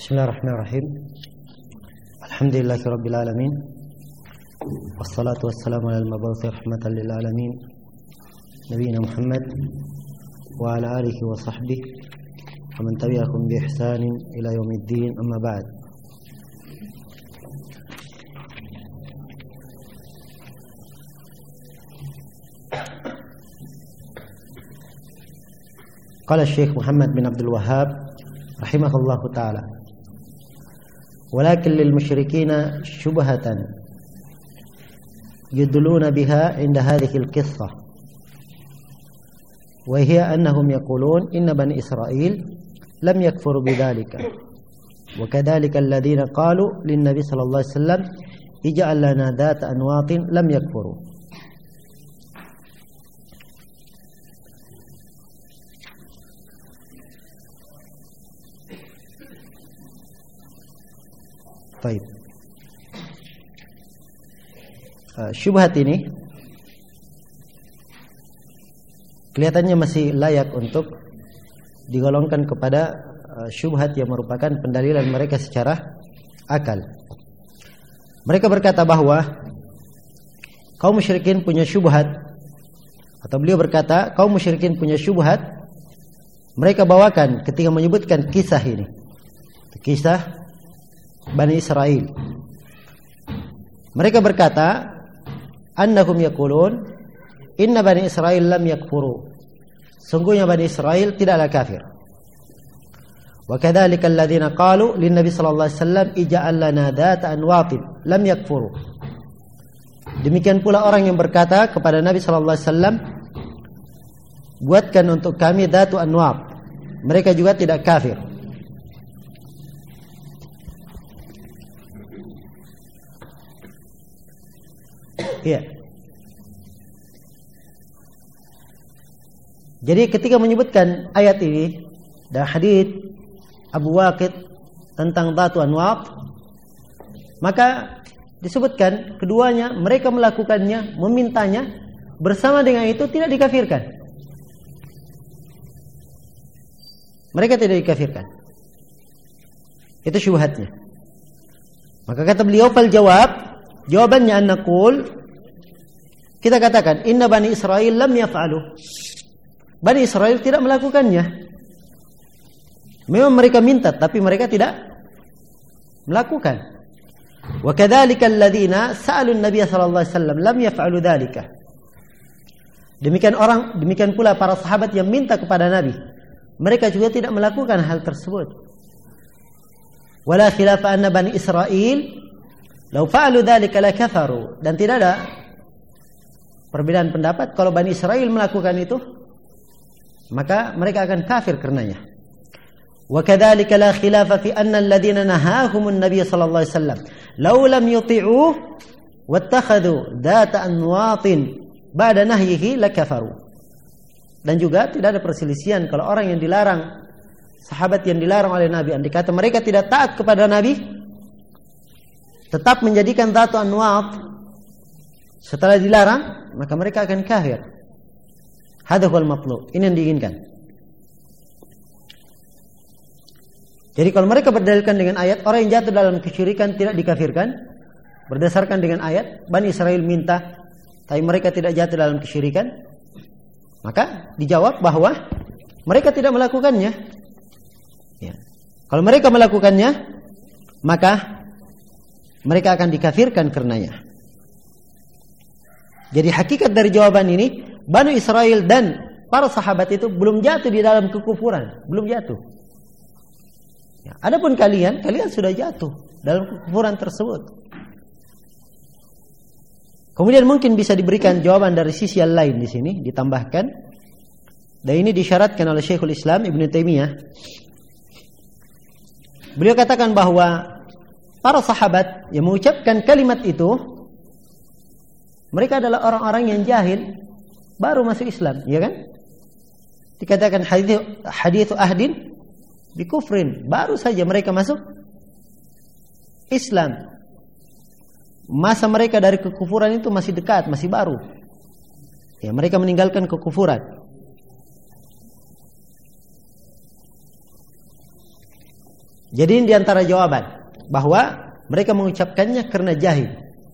Bismillahirrahmanirrahim. Alhamdulillahi rabbil alamin. Wassalatu wassalamu ala al-mabu'uthi rahmatan lil alamin. Nabiyina Muhammad wa ala alihi wa sahbihi wa man tabi'ahum bi ihsanin ila yaumiddin, amma ba'd. Qala Syekh Muhammad bin Abdul Wahhab rahimahullahu ta'ala, walakin lil musyrikina syubhatan yudluna biha inda hadhihi al-qissah, wa hiya annahum yaqulun inna bani Israil lam yakfuru bidzalika, wa kadzalika alladhina qalu lin nabi sallallahu alaihi wasallam ij'al lana dhata anwatin lam yakfuru. Baik. Syubhat ini kelihatannya masih layak untuk digolongkan kepada syubhat yang merupakan pendalilan mereka secara akal. Mereka berkata bahwa kaum musyrikin punya syubhat, atau beliau berkata kaum musyrikin punya syubhat. Mereka bawakan ketika menyebutkan kisah ini, kisah Bani Israil. Mereka berkata, annahum yaqulun inna Bani Israil lam yakfuru. Sungguhnya Bani Israil tidaklah kafir. Wa kadzalika alladziina qalu lin nabi sallallahu alaihi wasallam ij'al lana dhata anwatin lam yakfuru. Demikian pula orang yang berkata kepada Nabi sallallahu alaihi wasallam, buatkan untuk kami dhatu anwat. Mereka juga tidak kafir. Ya. Jadi ketika menyebutkan ayat ini dan hadits Abu Waqid tentang dhatu anwat, maka disebutkan keduanya mereka melakukannya, memintanya, bersama dengan itu tidak dikafirkan. Mereka tidak dikafirkan. Itu syubhatnya. Maka kata beliau, fal jawab, jawabannya an naqul, kita katakan inna Bani Israil lam yaf'alu. Bani Israil tidak melakukannya. Memang mereka minta, tapi mereka tidak melakukan. Wa kadzalika alladziina sa'alu an-nabiy sallallahu alaihi wasallam lam yaf'alu dzalika. Demikian pula para sahabat yang minta kepada Nabi, mereka juga tidak melakukan hal tersebut. Wala khilafa anna Bani Israil law fa'alu dzalika la kafaru, dan tidak ada perbedaan pendapat kalau Bani Israil melakukan itu, maka mereka akan kafir karenanya. Wa kadzalika la khilafa fi anna alladziina nahahum an-nabiy sallallahu alaihi wasallam law lam yuti'uhu wattakhadhu dhata anwatin ba'da nahyihi lakafaru. Dan juga tidak ada perselisihan kalau orang yang dilarang, sahabat yang dilarang oleh Nabi, andai kata mereka tidak taat kepada Nabi, tetap menjadikan dhatu anwat setelah dilarang, maka mereka akan kafir. Hadza huwal matlub. Ini yang diinginkan. Jadi kalau mereka berdalilkan dengan ayat orang yang jatuh dalam kesyirikan tidak dikafirkan, berdasarkan dengan ayat Bani Israil minta tapi mereka tidak jatuh dalam kesyirikan, maka dijawab bahwa mereka tidak melakukannya. Ya. Kalau mereka melakukannya, maka mereka akan dikafirkan karenanya. Jadi hakikat dari jawaban ini, Bani Israil dan para sahabat itu belum jatuh di dalam kekufuran, belum jatuh. Ya, adapun kalian sudah jatuh dalam kekufuran tersebut. Kemudian mungkin bisa diberikan jawaban dari sisi yang lain di sini, ditambahkan. Dan ini disyaratkan oleh Syekhul Islam Ibnu Taimiyah. Beliau katakan bahwa para sahabat yang mengucapkan kalimat itu, mereka adalah orang-orang yang jahil, baru masuk Islam, ya kan? Dikatakan hadithu ahdin bi kufrin, baru saja mereka masuk Islam. Masa mereka dari kekufuran itu masih dekat, masih baru. Ya, mereka meninggalkan kekufuran. Jadi ini diantara jawaban bahwa mereka mengucapkannya karena jahil.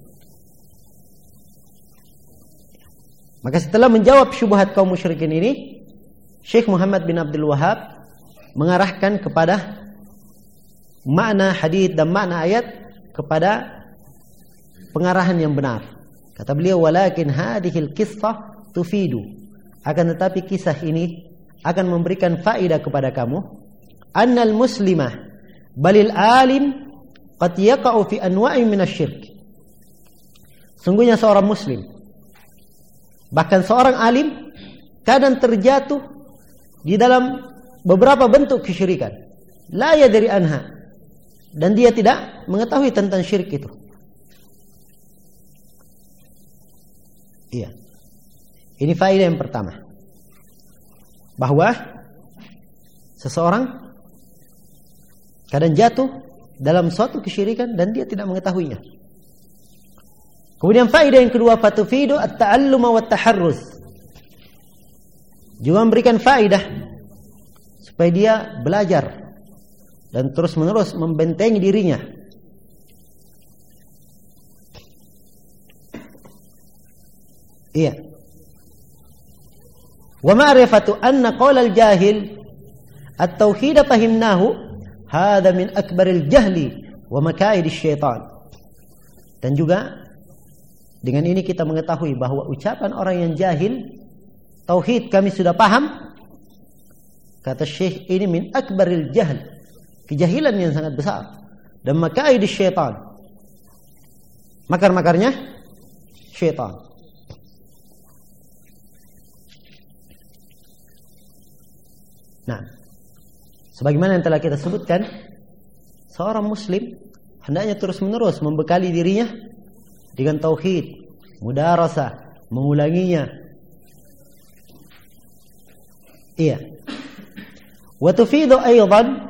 Maka setelah menjawab syubhat kaum musyrikin ini, Syekh Muhammad bin Abdul Wahhab mengarahkan kepada makna hadits dan makna ayat kepada pengarahan yang benar. Kata beliau, walakin hadhil qissah tufidu. Akan tetapi kisah ini akan memberikan faedah kepada kamu. Annal muslimah balil alim qad yaqa'u fi anwa'in minasyirk. Sungguhnya seorang muslim, bahkan seorang alim, kadang terjatuh di dalam beberapa bentuk kesyirikan. La yadri anha. Dan dia tidak mengetahui tentang syirik itu. Iya. Ini faedah yang pertama. Bahwa seseorang kadang jatuh dalam suatu kesyirikan dan dia tidak mengetahuinya. Kemudian faedah yang kedua, fatufidu at-ta'alluma wa at-taharruz. Juga memberikan faedah supaya dia belajar dan terus-menerus membentengi dirinya. Iya. Wa ma'rifatu anna qaula al-jahil at-tauhid fahimnahu hadha min akbaril jahli wa makaid asy-syaitan. Dan juga dengan ini kita mengetahui bahwa ucapan orang yang jahil, tauhid kami sudah paham, kata Syekh, ini min akbaril jahl, kejahilan yang sangat besar, dan makaid syaitan, makar-makarnya syaitan. Nah, sebagaimana yang telah kita sebutkan, seorang muslim hendaknya terus-menerus membekali dirinya dengan tauhid, mudarasah, mengulanginya. Iya. Wa tufidu aidan,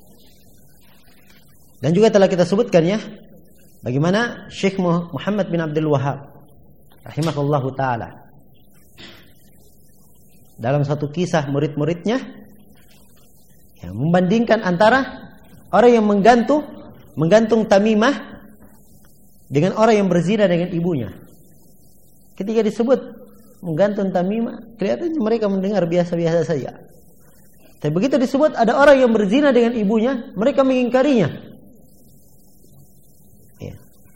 dan juga telah kita sebutkan ya, bagaimana Syekh Muhammad bin Abdul Wahhab rahimahullahu taala dalam satu kisah murid-muridnya yang membandingkan antara orang yang menggantung tamimah dengan orang yang berzina dengan ibunya. Ketika disebut menggantung tamimah, kelihatannya mereka mendengar biasa-biasa saja. Tapi begitu disebut ada orang yang berzina dengan ibunya, mereka mengingkarinya. Ya.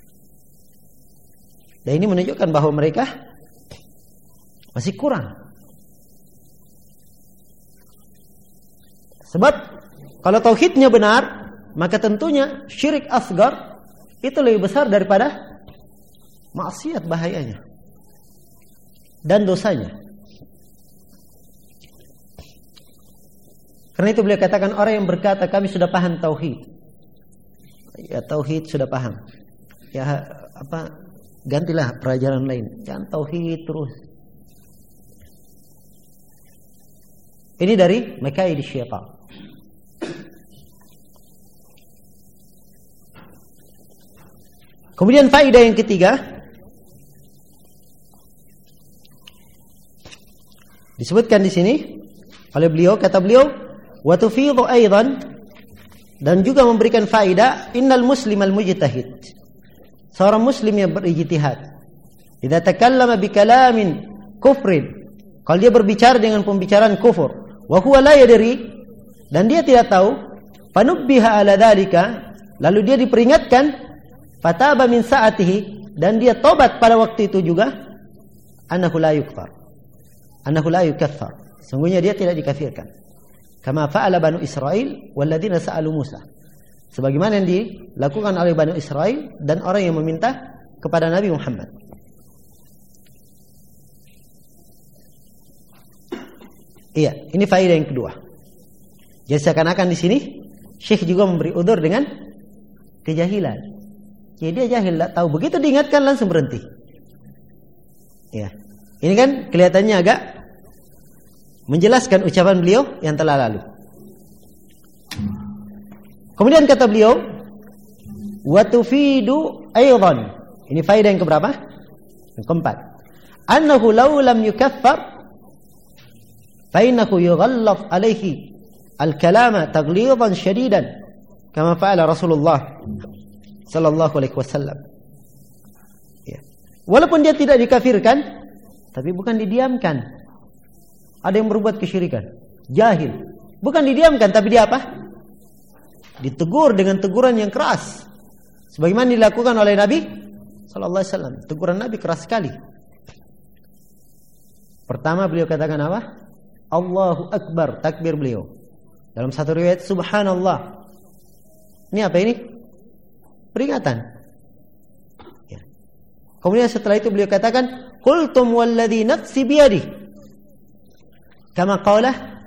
Dan ini menunjukkan bahwa mereka masih kurang. Sebab kalau tauhidnya benar, maka tentunya syirik asgar itu lebih besar daripada maksiat bahayanya dan dosanya. Karena itu beliau katakan, orang yang berkata kami sudah paham tauhid, ya tauhid sudah paham, ya gantilah pelajaran lain, jangan tauhid terus. Ini dari makaid syaitan. Kemudian faedah yang ketiga disebutkan di sini oleh beliau, kata beliau, wa tufidu aidan, dan juga memberikan faedah, innal muslimal mujtahid, seorang muslim yang berijtihad, idza takallama bi kalamin kufrin, kalau dia berbicara dengan pembicaraan kufur, wa huwa la yadri, dan dia tidak tahu, fanubbiha ala dzalika, lalu dia diperingatkan, fataba min sa'atihi, dan dia tobat pada waktu itu juga, annahu la yukfar, annahu la yukaffar, sungguhnya dia tidak dikafirkan, kama fa'ala Banu Israil walladzina sa'alu Musa, sebagaimana yang dilakukan oleh Banu Israil dan orang yang meminta kepada Nabi Muhammad. Iya, ini faedah yang kedua. Jadi seakan-akan di sini Syekh juga memberi udzur dengan kejahilan. Jadi dia jahil, tak tahu. Begitu diingatkan langsung berhenti. Ya, ini kan kelihatannya agak menjelaskan ucapan beliau yang telah lalu. Kemudian kata beliau, wa tufidu aidan. Ini faedah yang keberapa? Yang keempat. Annahu law lam yukaffar fa innahu yughallaf alaihi al-kalama taghlidan shadidan kama fa'ala Rasulullah sallallahu alaihi wasallam. Ya. Walaupun dia tidak dikafirkan, tapi bukan didiamkan. Ada yang berbuat kesyirikan, jahil, bukan didiamkan, tapi dia apa? Ditegur dengan teguran yang keras, sebagaimana dilakukan oleh Nabi sallallahu alaihi wasallam. Teguran Nabi keras sekali. Pertama beliau katakan apa? Allahu Akbar, takbir beliau. Dalam satu riwayat Subhanallah. Ini apa ini? Peringatan. Ya. Kemudian setelah itu beliau katakan, qultum walladzi nafsi biyadihi, kama qala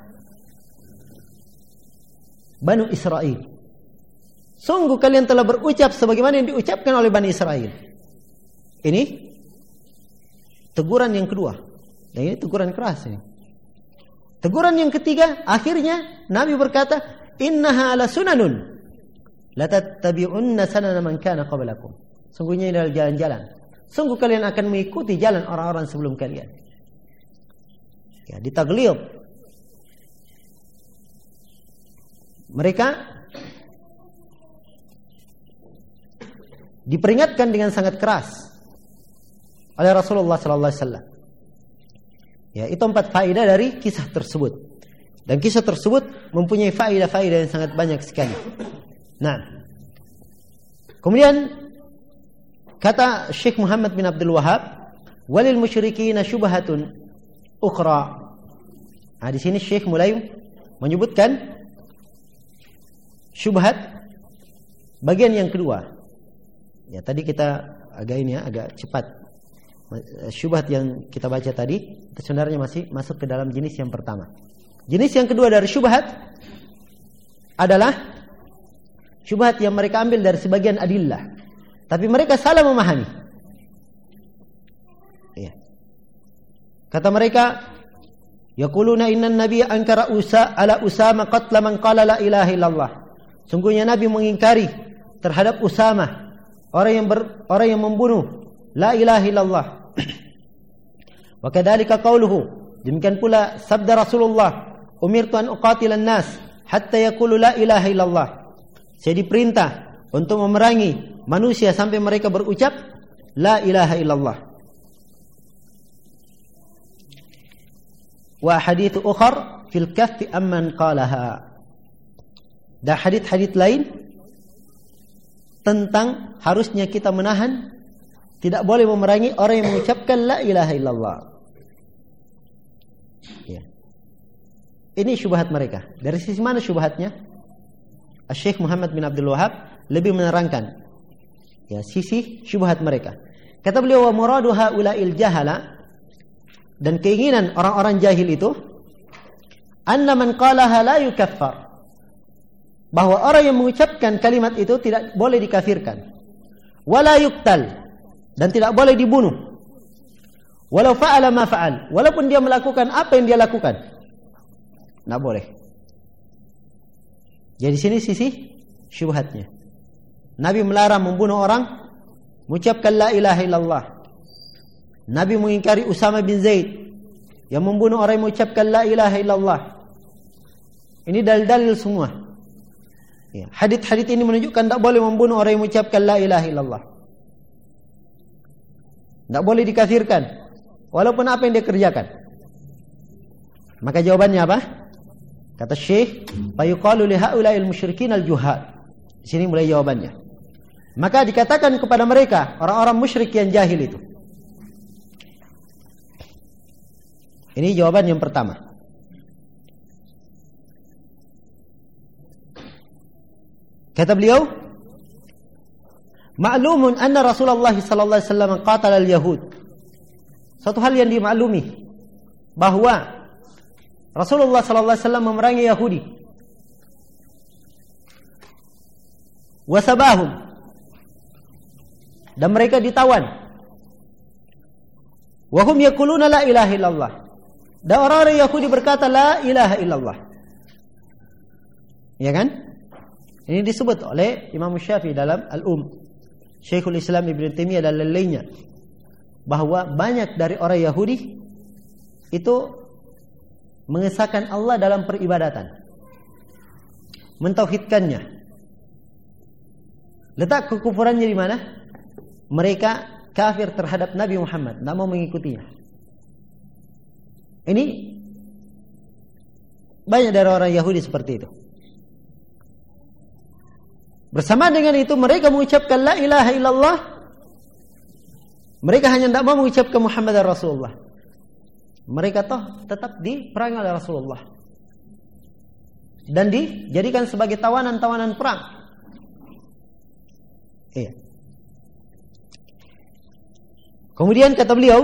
Banu Israil. Sungguh kalian telah berucap sebagaimana yang diucapkan oleh Bani Israel. Ini teguran yang kedua. Dan ini teguran keras ini. Teguran yang ketiga, akhirnya Nabi berkata, innaha ala sunanun la tattabi'unna sanana man kana qablakum. Sungguhnya ini adalah jalan-jalan. Sungguh kalian akan mengikuti jalan orang-orang sebelum kalian. Ya, ditaglid. Mereka diperingatkan dengan sangat keras oleh Rasulullah sallallahu alaihi wasallam. Ya, itu 4 faedah dari kisah tersebut. Dan kisah tersebut mempunyai faedah-faedah yang sangat banyak sekali. Nah, kemudian kata Syekh Muhammad bin Abdul Wahhab, walil musyrikin syubhatun ukhra. Nah, di sini Syekh mulai menyebutkan syubhat bagian yang kedua. Ya, tadi kita agak cepat. Syubhat yang kita baca tadi itu sebenarnya masih masuk ke dalam jenis yang pertama. Jenis yang kedua dari syubhat adalah syubhat yang mereka ambil dari sebagian adillah, tapi mereka salah memahami. Ya. Kata mereka, yaquluna innan nabiyya ankara ala Usama qatla man qala la ilaha illallah. Sungguhnya Nabi mengingkari terhadap Usama, orang yang membunuh la ilaha illallah. Wa kadzalika qauluhu, demikian pula sabda Rasulullah, umirtu an uqatilan nas hatta yaqulu la ilaha illallah. Saya diperintah untuk memerangi manusia sampai mereka berucap la ilaha illallah. Wa hadits ukhar fil kaffi amman qalaha. Dan hadits lain tentang harusnya kita menahan, tidak boleh memerangi orang yang mengucapkan la ilaha illallah. Ya. Ini syubhat mereka. Dari sisi mana syubhatnya? Syekh Muhammad bin Abdul Wahhab lebih menerangkan ya sisi syubhat mereka. Kata beliau, wa muradu haula'il jahala, dan keinginan orang-orang jahil itu, anna man qalaha la yukaffar, bahwa orang yang mengucapkan kalimat itu tidak boleh dikafirkan, wala yuqtal, dan tidak boleh dibunuh, walau fa'ala ma fa'al, walaupun dia melakukan apa yang dia lakukan, tidak boleh. Jadi sini sisi syubhatnya. Nabi melarang membunuh orang mengucapkan la ilaha illallah. Nabi mengingkari Usama bin Zaid yang membunuh orang yang mengucapkan la ilaha illallah. Ini dalil-dalil semua. Ya, hadits-hadits ini menunjukkan tidak boleh membunuh orang yang mengucapkan la ilaha illallah. Tidak boleh dikafirkan walaupun apa yang dia kerjakan. Maka jawabannya apa? Kata Syekh, fayuqalu li haula'il musyrikin al-juhal. Di sini mulai jawabannya. Maka dikatakan kepada mereka, orang-orang musyrik yang jahil itu. Ini jawaban yang pertama. Kata beliau, ma'lumun anna Rasulullah sallallahu alaihi wasallam qatala al-yahud. Satu hal yang dimaklumi bahwa Rasulullah sallallahu alaihi wasallam memerangi Yahudi. Wasabahum, dan mereka ditawan. Wahum yaquluna la ilaha illallah, dan orang-orang Yahudi berkata la ilaha illallah. Ya kan? Ini disebut oleh Imam Syafi'i dalam Syekhul Islam Ibn Taimiyah dan lainnya, bahwa banyak dari orang Yahudi itu mengesahkan Allah dalam peribadatan, mentauhidkannya, Letak kekufurannya di mana? Mereka kafir terhadap Nabi Muhammad, tidak mau mengikutinya. Ini banyak dari orang Yahudi seperti itu. Bersama dengan itu mereka mengucapkan la ilaha illallah. Mereka hanya tidak mau mengucapkan Muhammad Rasulullah. Mereka toh tetap diperangi oleh Rasulullah dan dijadikan sebagai tawanan-tawanan perang. Iya. Kemudian kata beliau,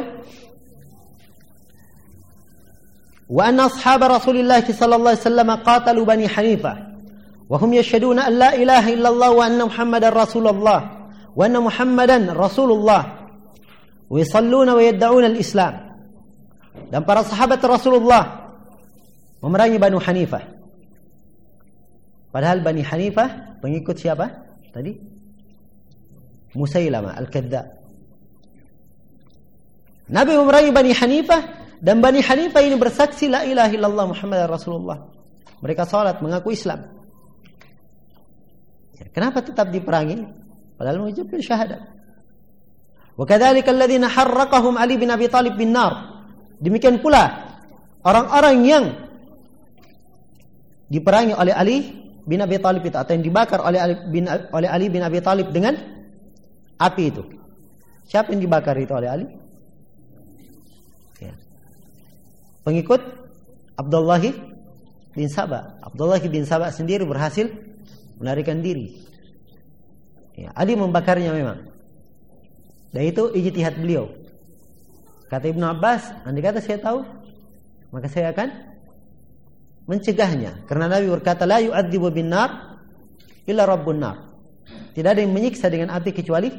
wa anna ashab Rasulillah sallallahu alaihi wasallam qatalu Bani Hanifah wa hum yashhaduna an la ilaha illallah wa anna Muhammadar Rasulullah wa anna Muhammadan Rasulullah wa yusalluna wa yad'una al-Islam. Dan para sahabat Rasulullah memerangi Bani Hanifah. Padahal Bani Hanifah pengikut siapa? Tadi Musailamah Al-Kadzdzab. Nabi memerangi Bani Hanifah, dan Bani Hanifah ini bersaksi la ilaha illallah Muhammadar Rasulullah. Mereka salat mengaku Islam. Kenapa tetap diperangi? Padahal mengucapkan syahadat. Wa kadzalika alladziina harraqahum Ali bin Abi Thalib bin nar. Demikian pula orang-orang yang diperangi oleh Ali bin Abi Thalib itu, atau yang dibakar oleh Ali bin Abi Thalib dengan api itu. Siapa yang dibakar itu oleh Ali? Ya. Pengikut Abdullah bin Saba. Abdullah bin Saba sendiri berhasil melarikan diri. Ya, Ali membakarnya memang. Dan itu ijtihad beliau. Kata Ibnu Abbas, andai kata saya tahu, maka saya akan mencegahnya. Karena Nabi berkata, la yu'adzibu bin nar illa rabbun nar. Tidak ada yang menyiksa dengan api kecuali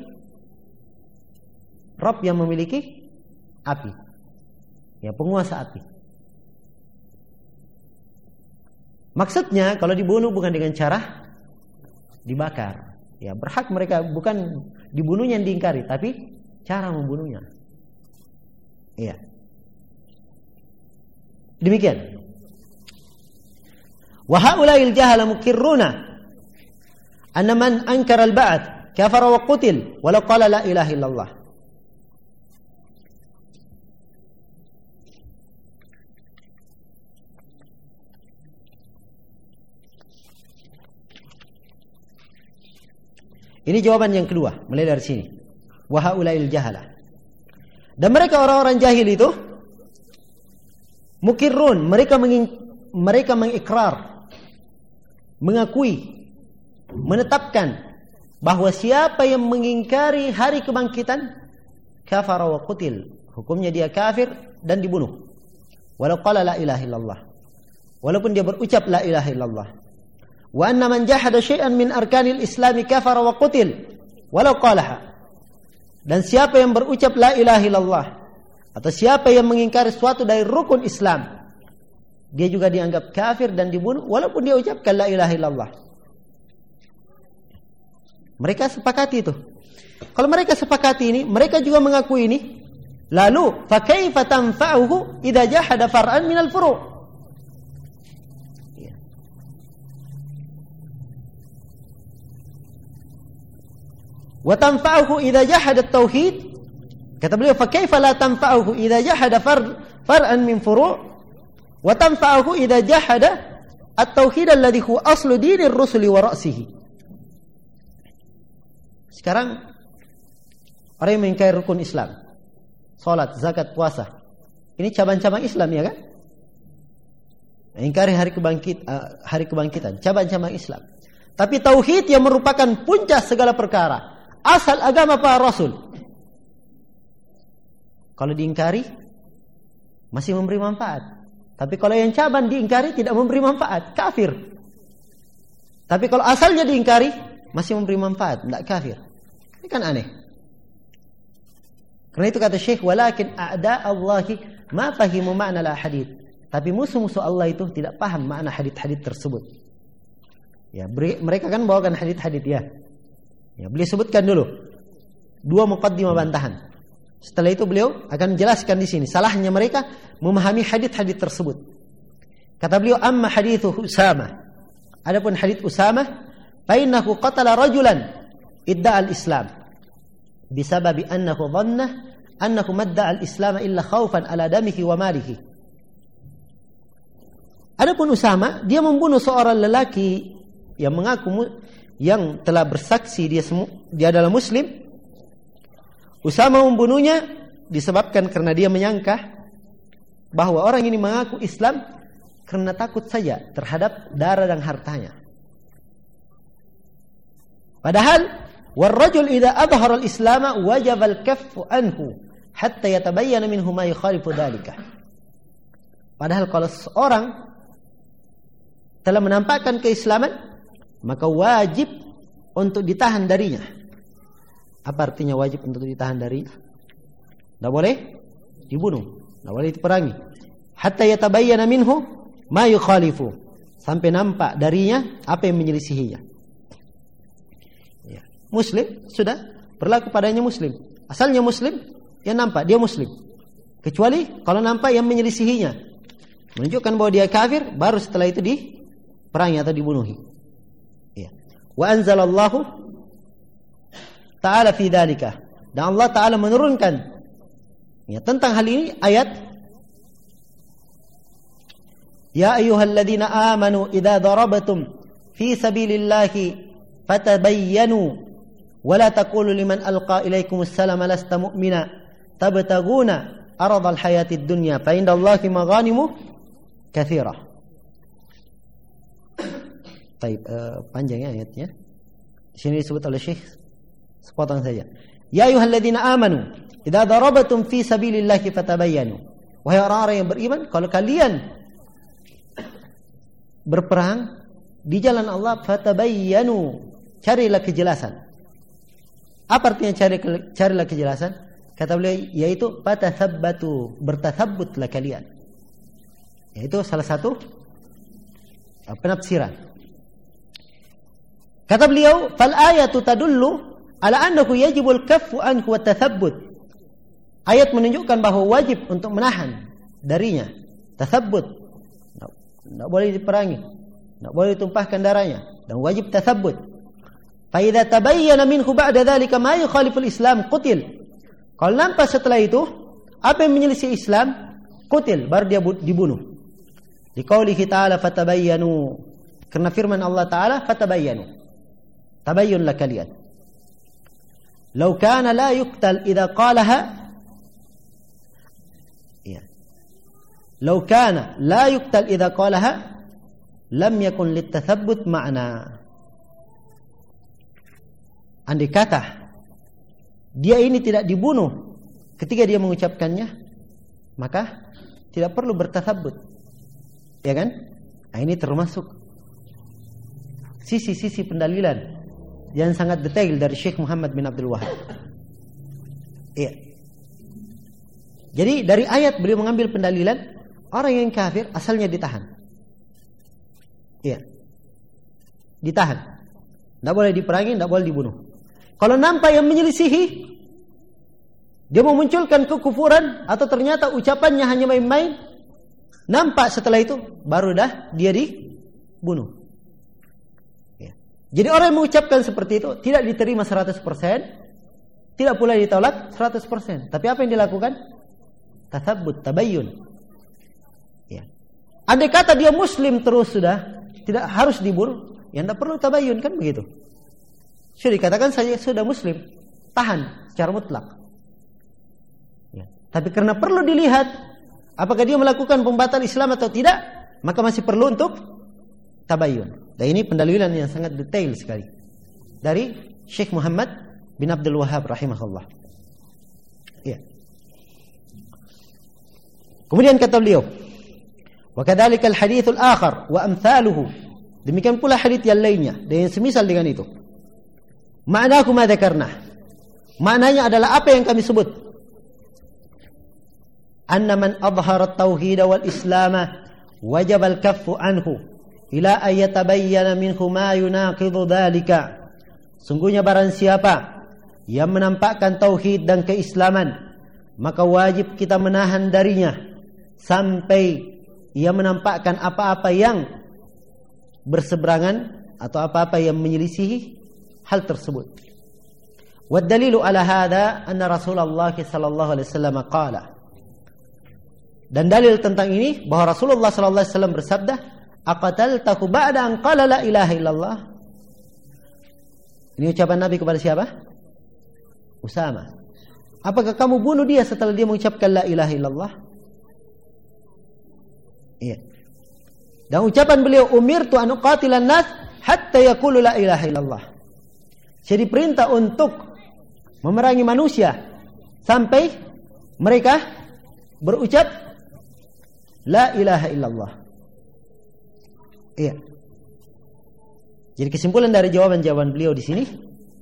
Rabb yang memiliki api. Ya, penguasa api. Maksudnya kalau dibunuh bukan dengan cara dibakar. Ya, berhak mereka, bukan dibunuhnya yang diingkari, tapi cara membunuhnya. Iya. Demikian. Wa haula'il jahala mukirruna anna man ankara al-ba'th kafara wa qutil walau qala la ilaha illallah. Ini jawaban yang kedua, mulai dari sini. Wa haula'il jahala. Dan mereka orang-orang jahil itu mukirrun, mereka mengikrar, mengakui, menetapkan bahwa siapa yang mengingkari hari kebangkitan kafara wa qutil, hukumnya dia kafir dan dibunuh. Walau qala la ilaha illallah, walaupun dia berucap la ilaha illallah. Wa anna man jahada syai'an min arkanil islami kafara wa qutil walau qalaha. Dan siapa yang berucap la ilaha illallah, atau siapa yang mengingkari suatu dari rukun Islam, dia juga dianggap kafir dan dibunuh walaupun dia ucapkan la ilaha illallah. Mereka sepakati itu. Kalau mereka sepakati ini, mereka juga mengakui ini. Lalu fa kaifa tanfa'uhu idza jahada far'an minal furu'? Wa tanfa'uhu idza jahada at-tauhid. Kata beliau, fa kaifa la tanfa'uhu idza jahada far'an min furu' wa tanfa'uhu idza jahada at-tauhid alladhi huwa aslu dinir rusuli wa ra'sihi. Sekarang orang yang mengingkari rukun Islam, salat, zakat, puasa, ini cabang-cabang Islam, ya kan? Mengingkari hari kebangkitan, cabang-cabang Islam. Tapi tauhid yang merupakan puncak segala perkara, asal agama para Rasul, kalau diingkari masih memberi manfaat. Tapi kalau yang cabang diingkari tidak memberi manfaat, kafir. Tapi kalau asalnya diingkari masih memberi manfaat, tidak kafir. Ini kan aneh. Karena itu kata Syekh, walakin a'da Allahi ma fahimu ma'na la hadith. Tapi musuh-musuh Allah itu tidak paham makna hadith-hadith tersebut. Ya, mereka kan bawakan hadith-hadith, ya. Ya, beliau sebutkan dulu 2 muqaddimah bantahan. Setelah itu beliau akan menjelaskan di sini salahnya mereka memahami hadits-hadits tersebut. Kata beliau, amma haditsu Usamah. Adapun hadits Usamah, fa innahu qatala rajulan idda'a al-Islam bisababi annahu dhanna annahu madda'a al-Islam illa khaufan ala damihi wa malihi. Adapun Usama, dia membunuh seorang lelaki yang mengaku yang telah bersaksi dia adalah muslim. Usama membunuhnya disebabkan karena dia menyangka bahwa orang ini mengaku Islam karena takut saja terhadap darah dan hartanya. Padahal warrajul idza adhara al-islam wajaba al-kaffu anhu hatta yatabayyana minhu ma yukhalifu dzalika. Padahal kalau seorang telah menampakkan keislaman, maka wajib untuk ditahan darinya. Apa artinya wajib untuk ditahan darinya? Tidak boleh dibunuh, tidak boleh diperangi. Hatta yatabayyana minhu ma yukhalifu, sampai nampak darinya apa yang menyelisihinya. Ya. Muslim sudah berlaku padanya muslim. Asalnya muslim, yang nampak dia muslim. Kecuali kalau nampak yang menyelisihinya, menunjukkan bahwa dia kafir, baru setelah itu diperangi atau dibunuhi. Ya. Wa anzalallahu ta'ala fi dzalika, dan Allah Ta'ala menurunkan tentang hal ini ayat, ya ayyuhalladzina amanu idza darabtum fi sabilillahi fatabayyanu wa la taqulu liman alqa ilaikumus salama lasta mu'mina tabtaguna aradal hayatid dunya fa indallahi maghanimu katsirah. Baik, panjangnya ayatnya. Di sini disebut oleh Syekh sepotong saja. Ya ayyuhalladzina amanu idza darabtum fi sabilillahi fatabayyanu. Wahai orang-orang yang beriman, kalau kalian berperang di jalan Allah, fatabayyanu, carilah kejelasan. Apa artinya carilah kejelasan? Kata beliau, yaitu fatathabbatu, bertathabbutlah kalian. Yaitu salah satu penafsiran. Kata beliau, fal ayatu tadullu ala annahu yajibul kaffu anhu wa tathabbut. Ayat menunjukkan bahwa wajib untuk menahan darinya, tathabbut. Tidak boleh diperangi, tidak boleh ditumpahkan darahnya, dan wajib tathabbut. Fa idza tabayyana minhu ba'da dzalika ma yukhaliful Islam qutil. Kalau nampak setelah itu apa yang menyelisih Islam, qutil, baru dia dibunuh. Liqaulihi ta'ala fatabayyanu, karena firman Allah Ta'ala fatabayyanu, tabayyunlah kalian. Law kana la yuqtal idza qalaha, law kana la yuqtal idza qalaha lam yakun litathabbut ma'na. Andai kata dia ini tidak dibunuh ketika dia mengucapkannya, maka tidak perlu bertathabbut. Ya kan? Nah, ini termasuk sisi-sisi pendalilan yang sangat detail dari Syekh Muhammad bin Abdul Wahab. Iya. Jadi dari ayat beliau mengambil pendalilan orang yang kafir asalnya ditahan. Iya. Ditahan. Tidak boleh diperangi, tidak boleh dibunuh. Kalau nampak yang menyelisihi, dia memunculkan kekufuran atau ternyata ucapannya hanya main-main, nampak setelah itu baru dah dia dibunuh. Ya. Jadi orang yang mengucapkan seperti itu tidak diterima 100%, tidak pula ditolak 100%. Tapi apa yang dilakukan? Tathabbut, tabayyun. Ya. Andai kata dia muslim terus sudah, tidak harus dibunuh, ya tidak perlu tabayyun, kan begitu. Sudah dikatakan saya sudah muslim, tahan secara mutlak. Ya. Tapi karena perlu dilihat apakah dia melakukan pembatal Islam atau tidak, maka masih perlu untuk tabayyun. Dan ini pendalilan yang sangat detail sekali dari Syekh Muhammad bin Abdul Wahab rahimahullah. Ya. Kemudian kata beliau, wa kadzalikal haditsul akhar wa amthaluhu. Demikian pula hadits yang lainnya dan yang semisal dengan itu. Ma'nahu ma dzakarna. Maknanya adalah apa yang kami sebut. Anna man adhara at-tauhid wal islam wajib al-kaffu anhu ila an yatabayyana minhu ma yunaqidu dzalika. Sungguhnya barang siapa yang menampakkan tauhid dan keislaman, maka wajib kita menahan darinya sampai ia menampakkan apa-apa yang berseberangan atau apa-apa yang menyelisihi hal tersebut. Wad-dalilu ala hadha anna Rasulullah sallallahu alaihi wasallam qala. Dan dalil tentang ini bahwa Rasulullah sallallahu alaihi wasallam bersabda, "Aqataltahu ba'da an qala la ilaha illallah." Ini ucapan Nabi kepada siapa? Usama. Apakah kamu bunuh dia setelah dia mengucapkan la ilaha illallah? Iya. Dan ucapan beliau, umirtu an uqatilan nas hatta yaqulu la ilaha illallah. Jadi perintah untuk memerangi manusia sampai mereka berucap la ilaha illallah. Iya. Jadi kesimpulan dari jawaban-jawaban beliau di sini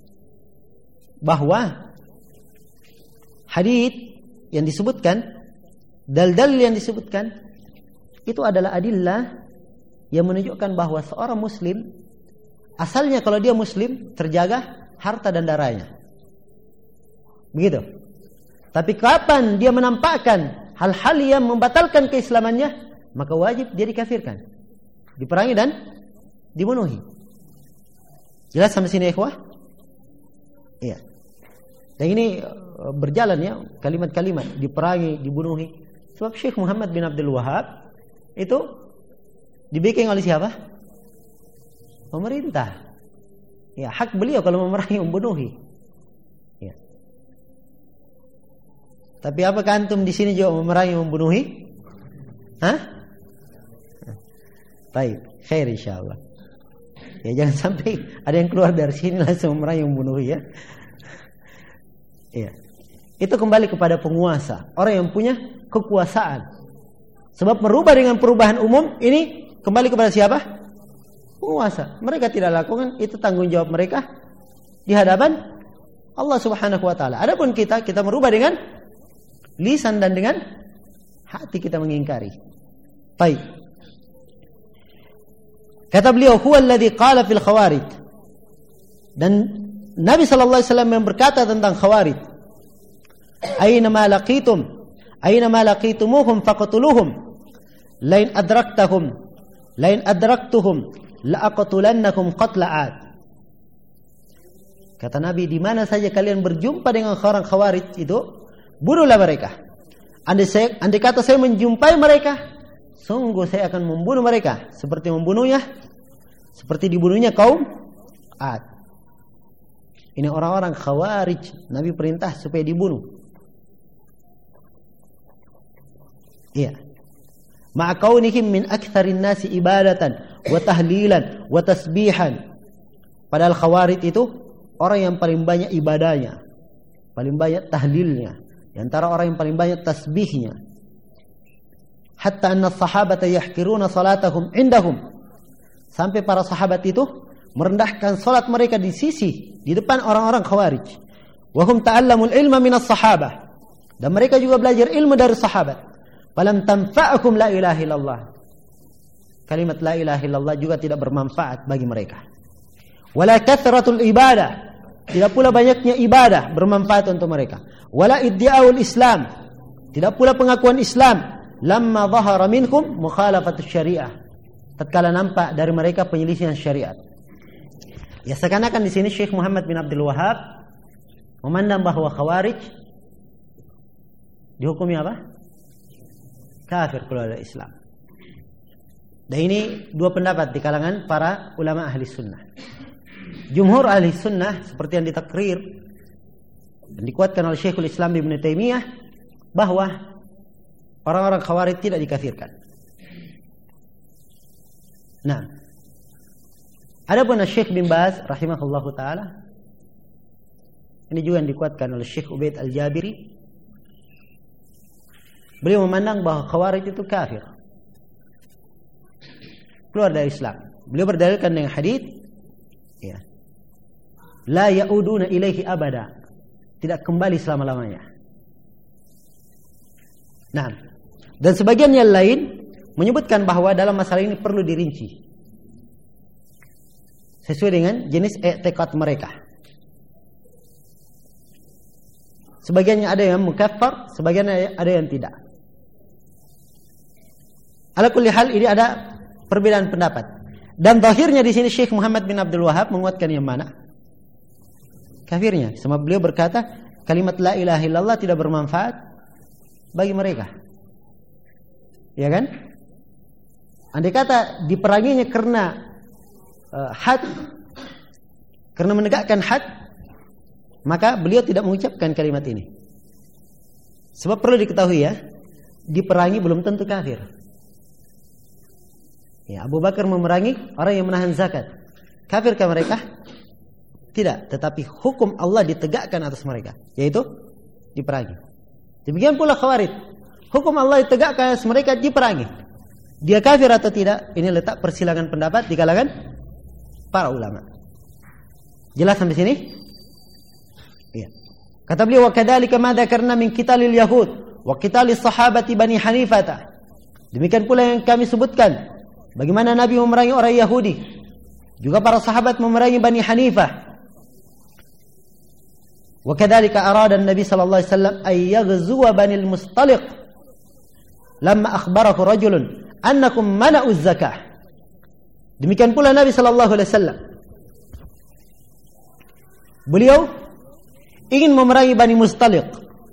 bahwa hadits yang disebutkan, dalil yang disebutkan itu adalah adillah yang menunjukkan bahwa seorang muslim asalnya kalau dia muslim terjaga harta dan darahnya. Begitu. Tapi kapan dia menampakkan hal-hal yang membatalkan keislamannya, maka wajib dia dikafirkan, diperangi dan dibunuhi. Jelas sampai sini ikhwah? Iya. Dan ini berjalan ya, kalimat-kalimat diperangi, dibunuhi. Sebab Syekh Muhammad bin Abdul Wahab itu dibikin oleh siapa? Pemerintah. Ya, hak beliau kalau memerangi, membunuhi. Ya. Tapi apakah antum di sini juga memerangi, membunuhi? Hah? Baik, khair insyaallah. Ya, jangan sampai ada yang keluar dari sini langsung memerangi, membunuhi ya. Iya. Itu kembali kepada penguasa, orang yang punya kekuasaan. Sebab merubah dengan perubahan umum ini kembali kepada siapa? Penguasa. Mereka tidak lakukan, itu tanggung jawab mereka di hadapan Allah Subhanahu wa taala. Adapun kita merubah dengan lisan dan dengan hati kita mengingkari. Baik. Kata beliau, huwa alladhi qala fil khawarij. Dan Nabi sallallahu alaihi wasallam yang berkata tentang khawarij, "Aina ma laqitumuhum faqtuluhum, lain adraktuhum la aqtulannakum qatla 'ad." Kata Nabi, di mana saja kalian berjumpa dengan orang khawarij itu, bunuhlah mereka. Andai kata saya menjumpai mereka, sungguh saya akan membunuh mereka seperti dibunuhnya kaum 'Ad. Ini orang-orang khawarij, Nabi perintah supaya dibunuh. Iya. Ma'a kaunihim min aktsarin nasi ibadatan wa tahlilan wa tasbihan. Padahal khawarij itu orang yang paling banyak ibadahnya, paling banyak tahlilnya, di antara orang yang paling banyak tasbihnya. Hatta anna as-sahabata yahqiruna salatahum indahum. Sampai para sahabat itu merendahkan salat mereka di depan orang-orang khawarij. Wa hum ta'allamul ilma minas sahabah. Dan mereka juga belajar ilmu dari sahabat. Falam tanfa'akum la ilaha illallah. Kalimat la ilaha illallah juga tidak bermanfaat bagi mereka. Wala kathratul ibadah. Tidak pula banyaknya ibadah bermanfaat untuk mereka. Wala iddi'aul Islam. Tidak pula pengakuan Islam. Lamma dhahara minkum mukhalafatus syariah. Tatkala nampak dari mereka penyelisihan syariat. Ya, seakan-akan di sini Syekh Muhammad bin Abdul Wahab memandang bahwa khawarij dihukumi apa? Kafir keluar dari Islam. Dan ini dua pendapat di kalangan para ulama ahli sunnah. Jumhur ahli sunnah seperti yang ditakrir dan dikuatkan oleh Syekhul Islam Ibnu Taimiyah bahwa orang-orang khawarij tidak dikafirkan. Nah, adapun Syekh bin Baz rahimahullahu taala, ini juga yang dikuatkan oleh Syekh Ubaid Al-Jabiri. Beliau memandang bahwa khawarij itu kafir, keluar dari Islam. Beliau berdalilkan dengan hadits, ya, la yauduna ilaihi abada, tidak kembali selama-lamanya. Nah, dan sebagian yang lain menyebutkan bahwa dalam masalah ini perlu dirinci sesuai dengan jenis i'tiqad mereka. Sebagiannya ada yang mukaffar, sebagiannya ada yang tidak. Ala kulli hal ini ada perbedaan pendapat. Dan zahirnya di sini Syekh Muhammad bin Abdul Wahab menguatkan yang mana? kafirnya. Sebab beliau berkata, kalimat la ilaha illallah tidak bermanfaat bagi mereka. Ya kan? Andai kata diperanginya karena had, karena menegakkan had, maka beliau tidak mengucapkan kalimat ini. Sebab perlu diketahui ya, diperangi belum tentu kafir. Ya, Abu Bakar memerangi orang yang menahan zakat. Kafirkah mereka? Tidak, tetapi hukum Allah ditegakkan atas mereka, yaitu diperangi. Demikian pula Khawarij. Hukum Allah ditegakkan atas mereka, diperangi. Dia kafir atau tidak? Ini letak persilangan pendapat di kalangan para ulama. Jelas sampai sini? Iya. Kata beliau, wa kadzalika ma dzakarna min qitalil yahud wa qitalis sahabati bani Hanifah. Demikian pula yang kami sebutkan, bagaimana Nabi memerangi orang Yahudi, juga para sahabat memerangi Bani Hanifah. Wa kadzalika arada an-nabi sallallahu alaihi wasallam ay yaghzuwa Bani al-Mustaliq lamma akhbarahu rajulun annakum mana'u zakah. Demikian pula Nabi sallallahu alaihi wasallam, beliau ingin memerangi Bani Mustaliq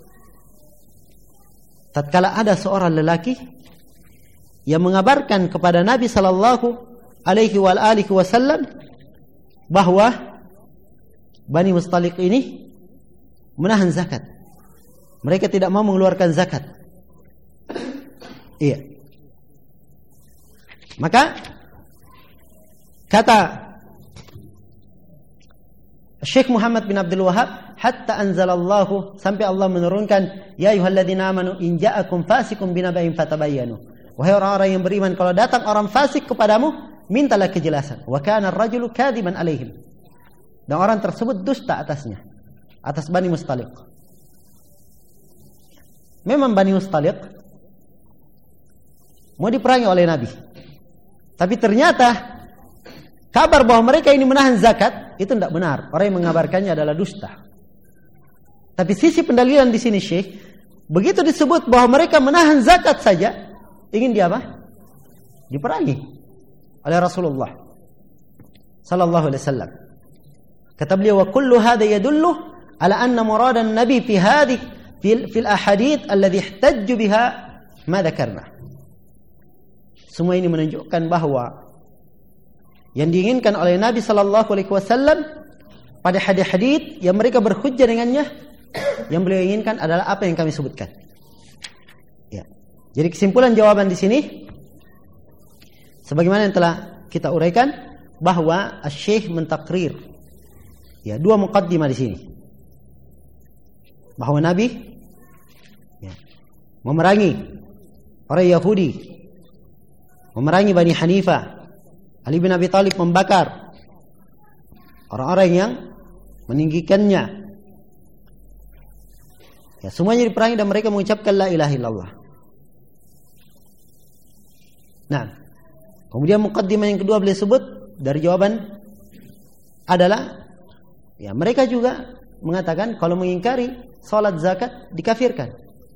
tatkala ada seorang lelaki yang mengabarkan kepada Nabi sallallahu alaihi wasallam bahwa Bani Mustaliq ini menahan zakat. Mereka tidak mau mengeluarkan zakat. Iya. Maka kata Syekh Muhammad bin Abdul Wahhab, hatta anzalallahu, sampai Allah menurunkan, ya ayyuhalladzina amanu in ja'akum fasiqun binaba'in fatabayyanu. Wahai orang-orang yang beriman, kalau datang orang fasik kepadamu, mintalah kejelasan. Wa kana ar-rajulu kadziban alaihim. Dan orang tersebut dusta atasnya, atas Bani Mustaliq. Memang Bani Mustaliq mau diperangi oleh Nabi. Tapi ternyata kabar bahwa mereka ini menahan zakat itu tidak benar. Orang yang mengabarkannya adalah dusta. Tapi sisi pendalilan di sini Syekh, begitu disebut bahwa mereka menahan zakat saja, ingin dia apa? Diperangi oleh Rasulullah sallallahu alaihi wasallam. Kata beliau, wa kullu hadha yadullu ala anna muradan nabi fi hadhihi fil ahadits alladhi ihtajju biha ma dzakarna. Semua ini menunjukkan bahwa yang diinginkan oleh Nabi sallallahu alaihi wasallam pada hadis-hadis yang mereka berhujjah dengannya, yang beliau inginkan adalah apa yang kami sebutkan. Ya. Jadi kesimpulan jawaban di sini sebagaimana yang telah kita uraikan, bahwa Asy-Syaikh mentakrir ya dua muqaddimah di sini. Bahwa Nabi ya, memerangi orang Yahudi, memerangi Bani Hanifah. Ali bin Abi Thalib membakar orang-orang yang meninggikannya. Ya, semuanya diperangi dan mereka mengucapkan la ilaha illallah. Nah, kemudian muqaddimah yang kedua beliau sebut dari jawaban adalah ya mereka juga mengatakan kalau mengingkari salat zakat dikafirkan.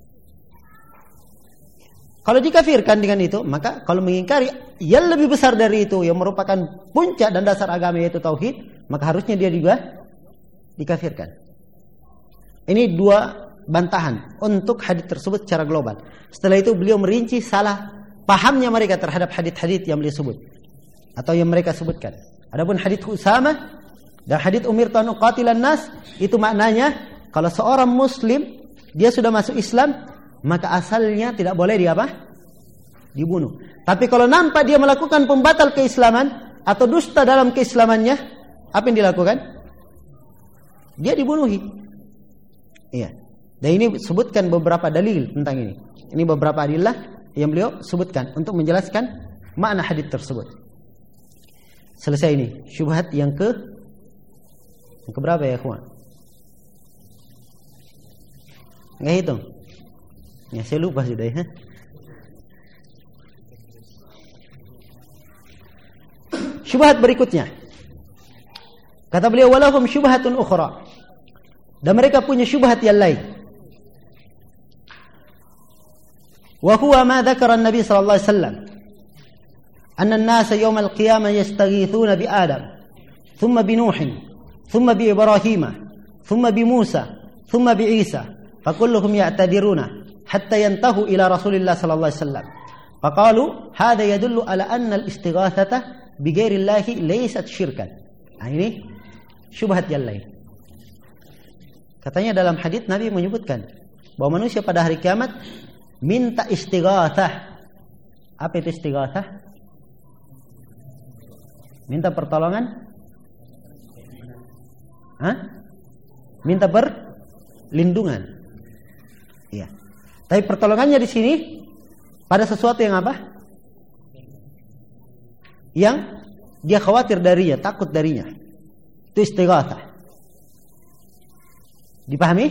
Kalau dikafirkan dengan itu, maka kalau mengingkari yang lebih besar dari itu yang merupakan puncak dan dasar agama yaitu tauhid, maka harusnya dia juga dikafirkan. Ini dua bantahan untuk hadis tersebut secara global. Setelah itu beliau merinci salah pahamnya mereka terhadap hadis-hadis yang beliau sebut atau yang mereka sebutkan. Adapun hadis Usamah dan hadis umirtu an uqatilan nas, itu maknanya kalau seorang muslim dia sudah masuk Islam, maka asalnya tidak boleh dibunuh. Tapi kalau nampak dia melakukan pembatal keislaman atau dusta dalam keislamannya, apa yang dilakukan? Dia dibunuhi. Iya. Dan ini sebutkan beberapa dalil tentang ini. Ini beberapa adillah yang beliau sebutkan untuk menjelaskan makna hadis tersebut. Selesai ini. Syubhat yang keberapa ya, kawan? Enggak hitung. Ya, saya lupa sudah ya. Syubhat berikutnya. Kata beliau, walahum syubhatun ukhra. Dan mereka punya syubhat yang lain. Wa huwa ma dzakara an-nabi sallallahu alaihi wasallam. Anna an-nasa yawm al-qiyamah yastaghithuna bi Adam, thumma bi Nuh, thumma bi Ibrahim, thumma bi Musa, thumma bi Isa, fakulluhum ya'tadiruna hatta yantahu ila Rasulillah sallallahu alaihi wasallam. Faqalu hadha yadullu ala anna al-istighatsata bi ghairillahi laysat syirkan. Nah, ini syubhat yang lain. Katanya dalam hadits Nabi menyebutkan bahwa manusia pada hari kiamat minta istighatsah. Apa itu istighatsah? Minta pertolongan? Minta perlindungan. Iya. Tapi pertolongannya di sini pada sesuatu yang apa? Yang dia khawatir darinya, takut darinya. Itu istighatsah. Dipahami?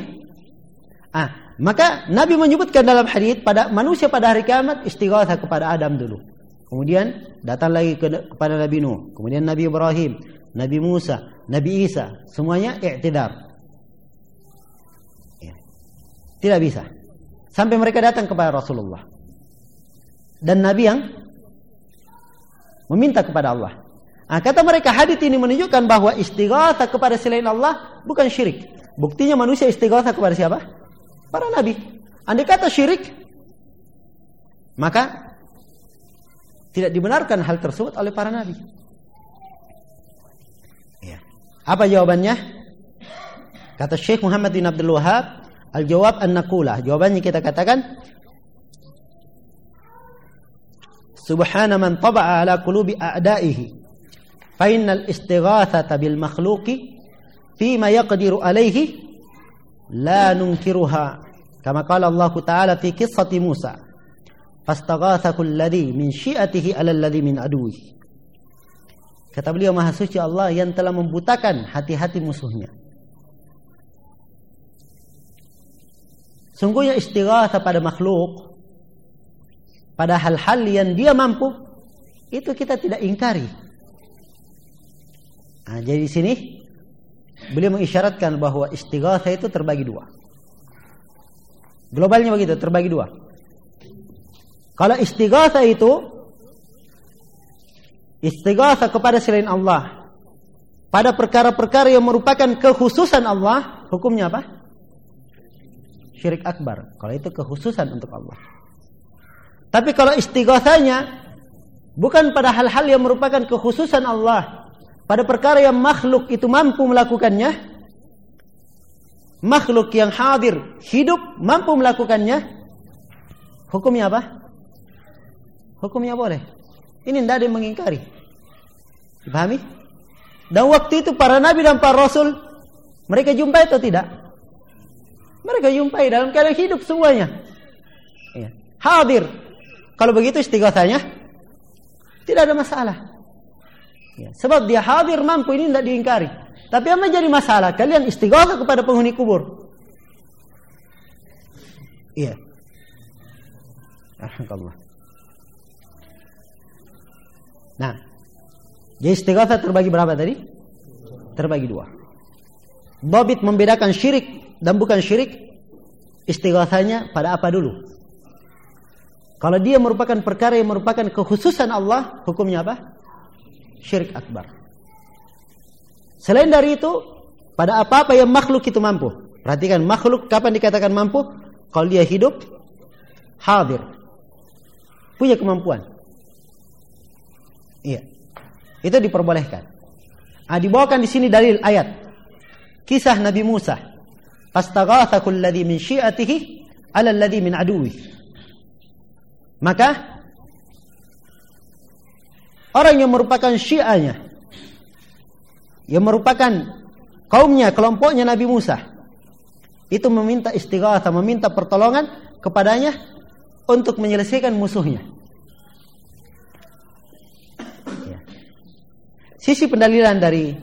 Maka Nabi menyebutkan dalam hadits pada manusia pada hari kiamat istighatsah kepada Adam dulu. Kemudian datang lagi kepada Nabi Nuh, kemudian Nabi Ibrahim, Nabi Musa, Nabi Isa, semuanya i'tidar. Ya. Tidak bisa. Sampai mereka datang kepada Rasulullah. Dan Nabi yang meminta kepada Allah. Kata mereka hadits ini menunjukkan bahwa istighatsah kepada selain Allah bukan syirik. Buktinya manusia istighatsah kepada siapa? Para nabi. Andai kata syirik, maka tidak dibenarkan hal tersebut oleh para nabi. Ya. Apa jawabannya? Kata Syekh Muhammad bin Abdul Wahhab, al-jawab an-naqulah. Jawabannya kita katakan, subhana man taba'a ala qulubi a'da'ihi, fa innal istighatsata bil makhluqi fima yaqdiru alayhi la nunkiruha, kama qala Allah Ta'ala fi qissati Musa, fastaghathahu alladhi min syi'atihi 'ala alladhi min aduwwihi. Kata beliau, Maha Suci Allah yang telah membutakan hati-hati musuhnya. Sungguhnya istighatsah pada makhluk, pada hal-hal yang dia mampu, itu kita tidak ingkari. Jadi di sini beliau mengisyaratkan bahwa istighatsah itu terbagi dua. Globalnya begitu, terbagi dua. Kalau istighatsah itu istighatsah kepada selain Allah pada perkara-perkara yang merupakan kekhususan Allah, hukumnya apa? Syirik akbar. Kalau itu kekhususan untuk Allah. Tapi kalau istighatsanya bukan pada hal-hal yang merupakan kekhususan Allah, pada perkara yang makhluk itu mampu melakukannya, makhluk yang hadir, hidup, mampu melakukannya, hukumnya apa? Hukumnya boleh. Ini tidak ada yang mengingkari. Dipahami? Dan waktu itu para nabi dan para rasul, mereka jumpai atau tidak? Mereka jumpai dalam keadaan hidup semuanya. Ya. Hadir. Kalau begitu istighatsanya tidak ada masalah. Ya. Sebab dia hadir, mampu, ini tidak diingkari. Tapi apa jadi masalah? Kalian istighatsah kepada penghuni kubur. Iya. Alhamdulillah. Nah, jadi istighatsah terbagi berapa tadi? Terbagi dua. Dhabit membedakan syirik dan bukan syirik, istighatsanya pada apa dulu? Kalau dia merupakan perkara yang merupakan kekhususan Allah, hukumnya apa? Syirik akbar. Selain dari itu, pada apa-apa yang makhluk itu mampu. Perhatikan, makhluk kapan dikatakan mampu? Kalau dia hidup, hadir, punya kemampuan. Iya, itu diperbolehkan. Dibawakan di sini dalil ayat kisah Nabi Musa, fastaghathahu alladhi min syi'atihi 'ala alladhi min aduwwihi. Maka orang yang merupakan syiahnya, yang merupakan kaumnya, kelompoknya Nabi Musa, itu meminta istighatsah, meminta pertolongan kepadanya untuk menyelesaikan musuhnya. Ya. Sisi pendalilan dari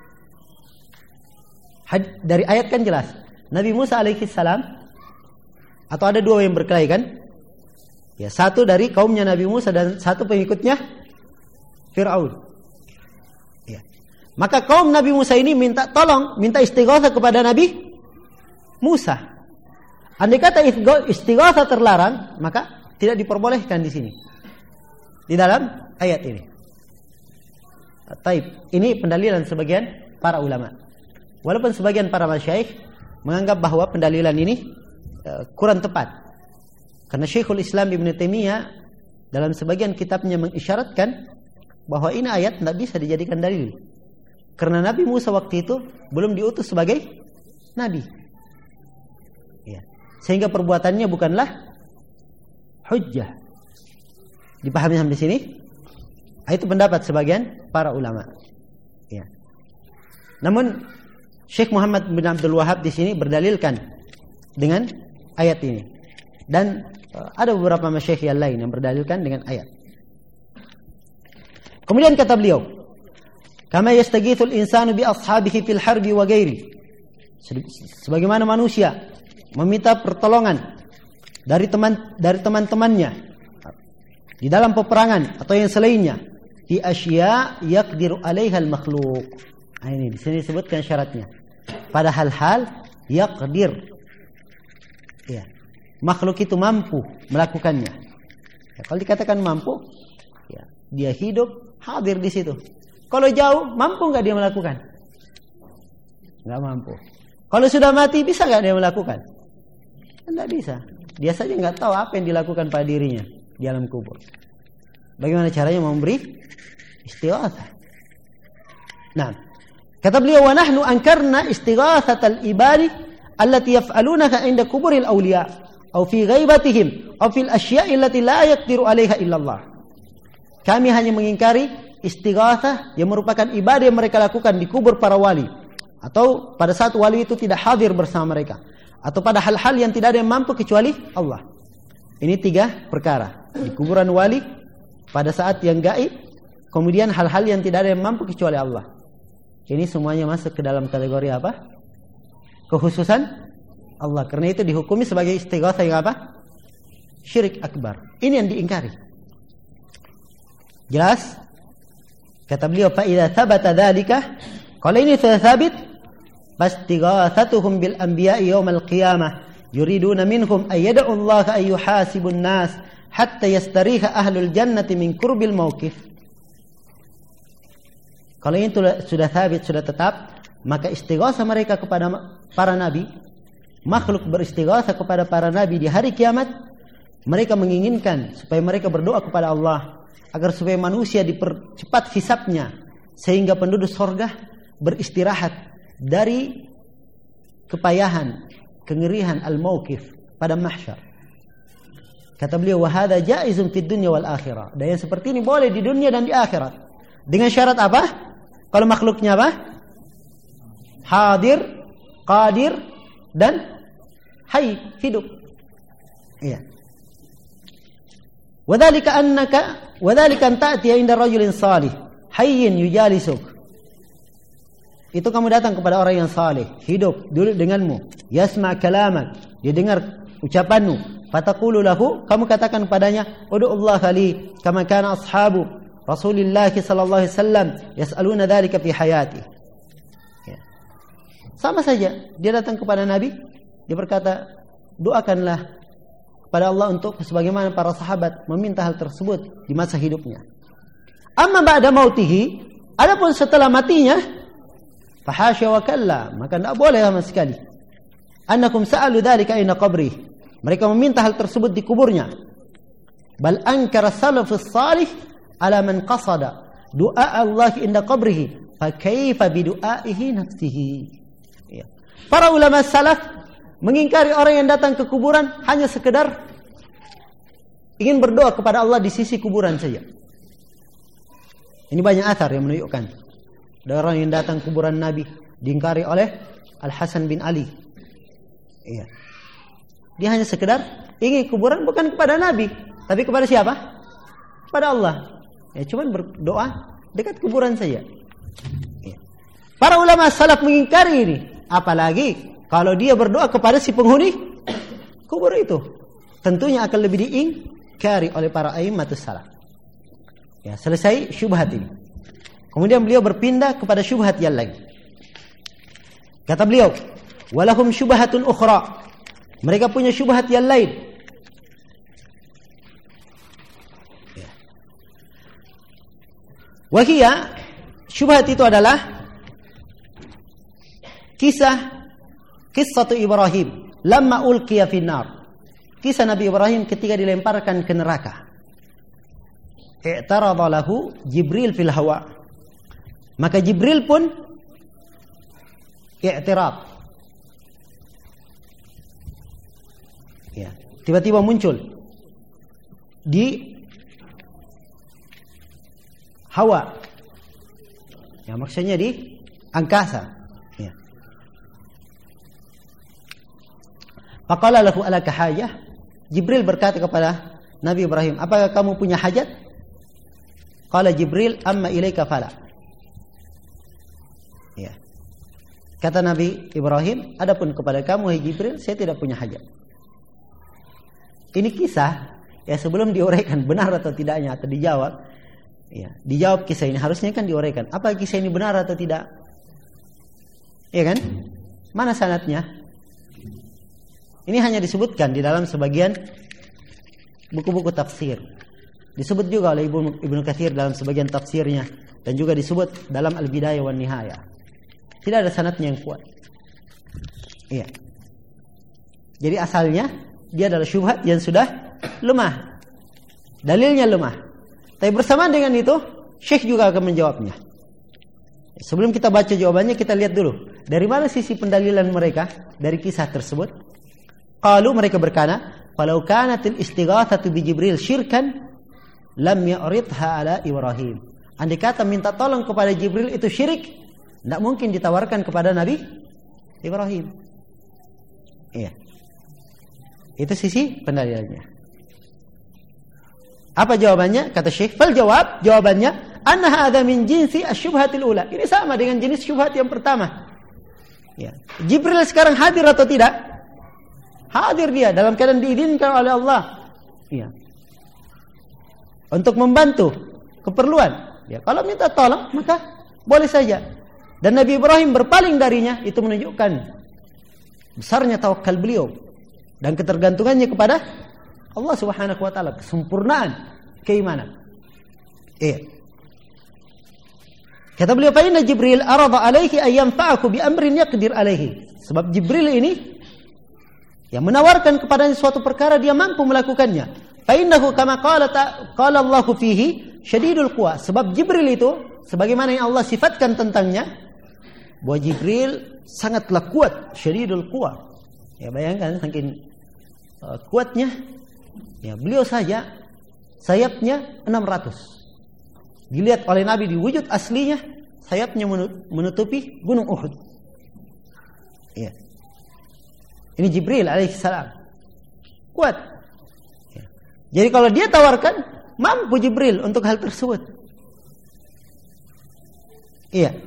ayat kan jelas. Nabi Musa alaihi salam, atau ada dua yang berkelahi kan? Ya, satu dari kaumnya Nabi Musa dan satu pengikutnya Fir'aun. Ya. Maka kaum Nabi Musa ini minta tolong, minta istighatsah kepada Nabi Musa. Andai kata istighatsah terlarang, maka tidak diperbolehkan di sini. Di dalam ayat ini. Taib. Ini pendalilan sebagian para ulama. Walaupun sebagian para masyayikh menganggap bahwa pendalilan ini kurang tepat. Karena Syekhul Islam Ibn Taimiyah dalam sebagian kitabnya mengisyaratkan bahwa ini ayat tidak bisa dijadikan dalil. Karena Nabi Musa waktu itu belum diutus sebagai nabi. Ya. Sehingga perbuatannya bukanlah hujjah. Dipahami sampai sini? Itu pendapat sebagian para ulama. Ya. Namun Syekh Muhammad bin Abdul Wahhab di sini berdalilkan dengan ayat ini. Dan ada beberapa masyayikh yang lain yang berdalilkan dengan ayat. Kemudian kata beliau, kama yastaghithul insanu bi ashabihi fil harbi wa ghairi. Sebagaimana manusia meminta pertolongan dari teman-temannya di dalam peperangan atau yang selainnya, fi asya yaqdiru 'alaiha al-makhluq. Nah, ini di sini disebutkan syaratnya. Pada hal-hal yaqdir. Ya. Makhluk itu mampu melakukannya. Ya, kalau dikatakan mampu, ya, dia hidup hadir di situ. Kalau jauh, mampu nggak dia melakukan? Nggak mampu. Kalau sudah mati, bisa nggak dia melakukan? Nggak bisa. Dia saja nggak tahu apa yang dilakukan pada dirinya di alam kubur. Bagaimana caranya memberi istighatsah? Nah, kata beliau, wa nahnu ankarna istighatsatal ibadi allati yaf'alunaha 'inda kuburil awliya aw fi ghaibatihim aw fil asya'i allati la yaqdiru 'alaiha illallah. Kami hanya mengingkari istighatsah yang merupakan ibadah yang mereka lakukan di kubur para wali, atau pada saat wali itu tidak hadir bersama mereka, atau pada hal-hal yang tidak ada yang mampu kecuali Allah. Ini 3 perkara. Di kuburan wali, pada saat yang gaib, kemudian hal-hal yang tidak ada yang mampu kecuali Allah. Ini semuanya masuk ke dalam kategori apa? Kekhususan Allah. Karena itu dihukumi sebagai istighatsah yang apa? Syirik akbar. Ini yang diingkari. Jelas? Kata beliau, fa idza thabata dzalika, kalau ini sudah sabit, fastighatsatuhum bil anbiya'i yaumil qiyamah yuriduna minhum ay yad'u Allah ay yuhasibun nas hatta yastariha ahlul jannati min qurbil mauqif. Kalau ini sudah sabit, sudah tetap, maka istighatsah mereka kepada para nabi, makhluk beristighatsah kepada para nabi di hari kiamat, mereka menginginkan supaya mereka berdoa kepada Allah agar supaya manusia dipercepat hisabnya, sehingga penduduk surga beristirahat dari kepayahan, kengerihan al-mauqif pada mahsyar. Kata beliau, wa hadza jaizun fid dunya wal akhirah. Dan yang seperti ini boleh di dunia dan di akhirat. Dengan syarat apa? Kalau makhluknya apa? Hadir, qadir, dan hayy, hidup. Iya. Wadhalika an ta'tiya inda rajulin salih hayyin yujalisuk. Itu kamu datang kepada orang yang saleh, hidup duduk denganmu, yasma' kalamak, dia dengar ucapanmu, fataqulu lahu, kamu katakan padanya, ud'ullah li kama kana ashabu Rasulullah sallallahu alaihi wasallam yas'aluna dzalika fi hayati. Ya. Sama saja, dia datang kepada Nabi, dia berkata, doakanlah kepada Allah untuk sebagaimana para sahabat meminta hal tersebut di masa hidupnya. Amma ba'da mautihi, adapun setelah matinya, fahasya wa kalla, maka tidak boleh sama sekali. Annakum sa'alu dzalika aina qabri. Mereka meminta hal tersebut di kuburnya. Bal ankara salafus salih ala man qasada du'a Allah inda qabrihi, fa kaifa bi du'aihi nafsihi. Ya. Para ulama salaf mengingkari orang yang datang ke kuburan hanya sekedar ingin berdoa kepada Allah di sisi kuburan saja. Ini banyak athar yang menunjukkan ada orang yang datang ke kuburan Nabi diingkari oleh Al-Hasan bin Ali. Iya. Dia hanya sekedar ingin kuburan bukan kepada Nabi, tapi kepada siapa? Kepada Allah. Ya, cuman berdoa dekat kuburan saja. Iya. Para ulama salaf mengingkari ini, apalagi kalau dia berdoa kepada si penghuni kubur itu, tentunya akan lebih diingkari oleh para a'immatus salaf. Ya, selesai syubhat ini. Kemudian beliau berpindah kepada syubhat yang lain. Kata beliau, walahum syubhatun ukhra. Mereka punya syubhat yang lain. Ya. Wahia, syubhat itu adalah Kisah Ibrahim lamma ulqiya finnar. Kisah Nabi Ibrahim ketika dilemparkan ke neraka. I'tarada lahu Jibril fil hawa. Maka Jibril pun i'tirad. Ya, tiba-tiba muncul di hawa. Ya, maksudnya di angkasa. Ya. Faqala lahu alaka hajah? Jibril berkata kepada Nabi Ibrahim, apakah kamu punya hajat? Qala Jibril, amma ilaika fala. Ya. Kata Nabi Ibrahim, adapun kepada kamu hai Jibril, saya tidak punya hajat. Ini kisah ya, sebelum diuraikan benar atau tidaknya atau dijawab. Ya, dijawab kisah ini harusnya kan diuraikan. Apa kisah ini benar atau tidak? Iya kan? Mana sanadnya? Ini hanya disebutkan di dalam sebagian buku-buku tafsir. Disebut juga oleh Ibnu Katsir dalam sebagian tafsirnya, dan juga disebut dalam Al-Bidayah wan Nihayah. Tidak ada sanadnya yang kuat. Iya. Jadi asalnya dia adalah syubhat yang sudah lemah. Dalilnya lemah. Tapi bersamaan dengan itu, Syekh juga akan menjawabnya. Sebelum kita baca jawabannya, kita lihat dulu dari mana sisi pendalilan mereka dari kisah tersebut. Qalu, mereka berkata, "Falau kanatil istighatsatu bi Jibril syirkan, lam ya'ridha ala Ibrahim." Andai kata minta tolong kepada Jibril itu syirik, tidak mungkin ditawarkan kepada Nabi Ibrahim. Iya. Itu sisi pendalilannya. Apa jawabannya? Kata Syekh, fal jawab, jawabannya, anna hadza min jinsi asyubhatil ula. Ini sama dengan jenis syubhat yang pertama. Ya. Jibril sekarang hadir atau tidak? Hadir dia dalam keadaan diizinkan oleh Allah. Ya. Untuk membantu keperluan. Ya, kalau minta tolong maka boleh saja. Dan Nabi Ibrahim berpaling darinya, itu menunjukkan besarnya tawakal beliau dan ketergantungannya kepada Allah Subhanahu wa taala, kesempurnaan keimanan. Iya. Kata beliau, fa inna Jibril arada alaihi ay yanfa'aku bi amrin yaqdir alaihi. Sebab Jibril ini yang menawarkan kepadanya suatu perkara dia mampu melakukannya. Fa innahu kama qala Allah fihi syadidul quwa. Sebab Jibril itu sebagaimana yang Allah sifatkan tentangnya, bahwa Jibril sangatlah kuat, syadidul quwa. Ya, bayangkan saking kuatnya. Ya, beliau saja sayapnya 600. Dilihat oleh Nabi di wujud aslinya, sayapnya menutupi gunung Uhud. Ya. Ini Jibril alaihissalam. Kuat. Ya. Jadi kalau dia tawarkan, mampu Jibril untuk hal tersebut. Iya.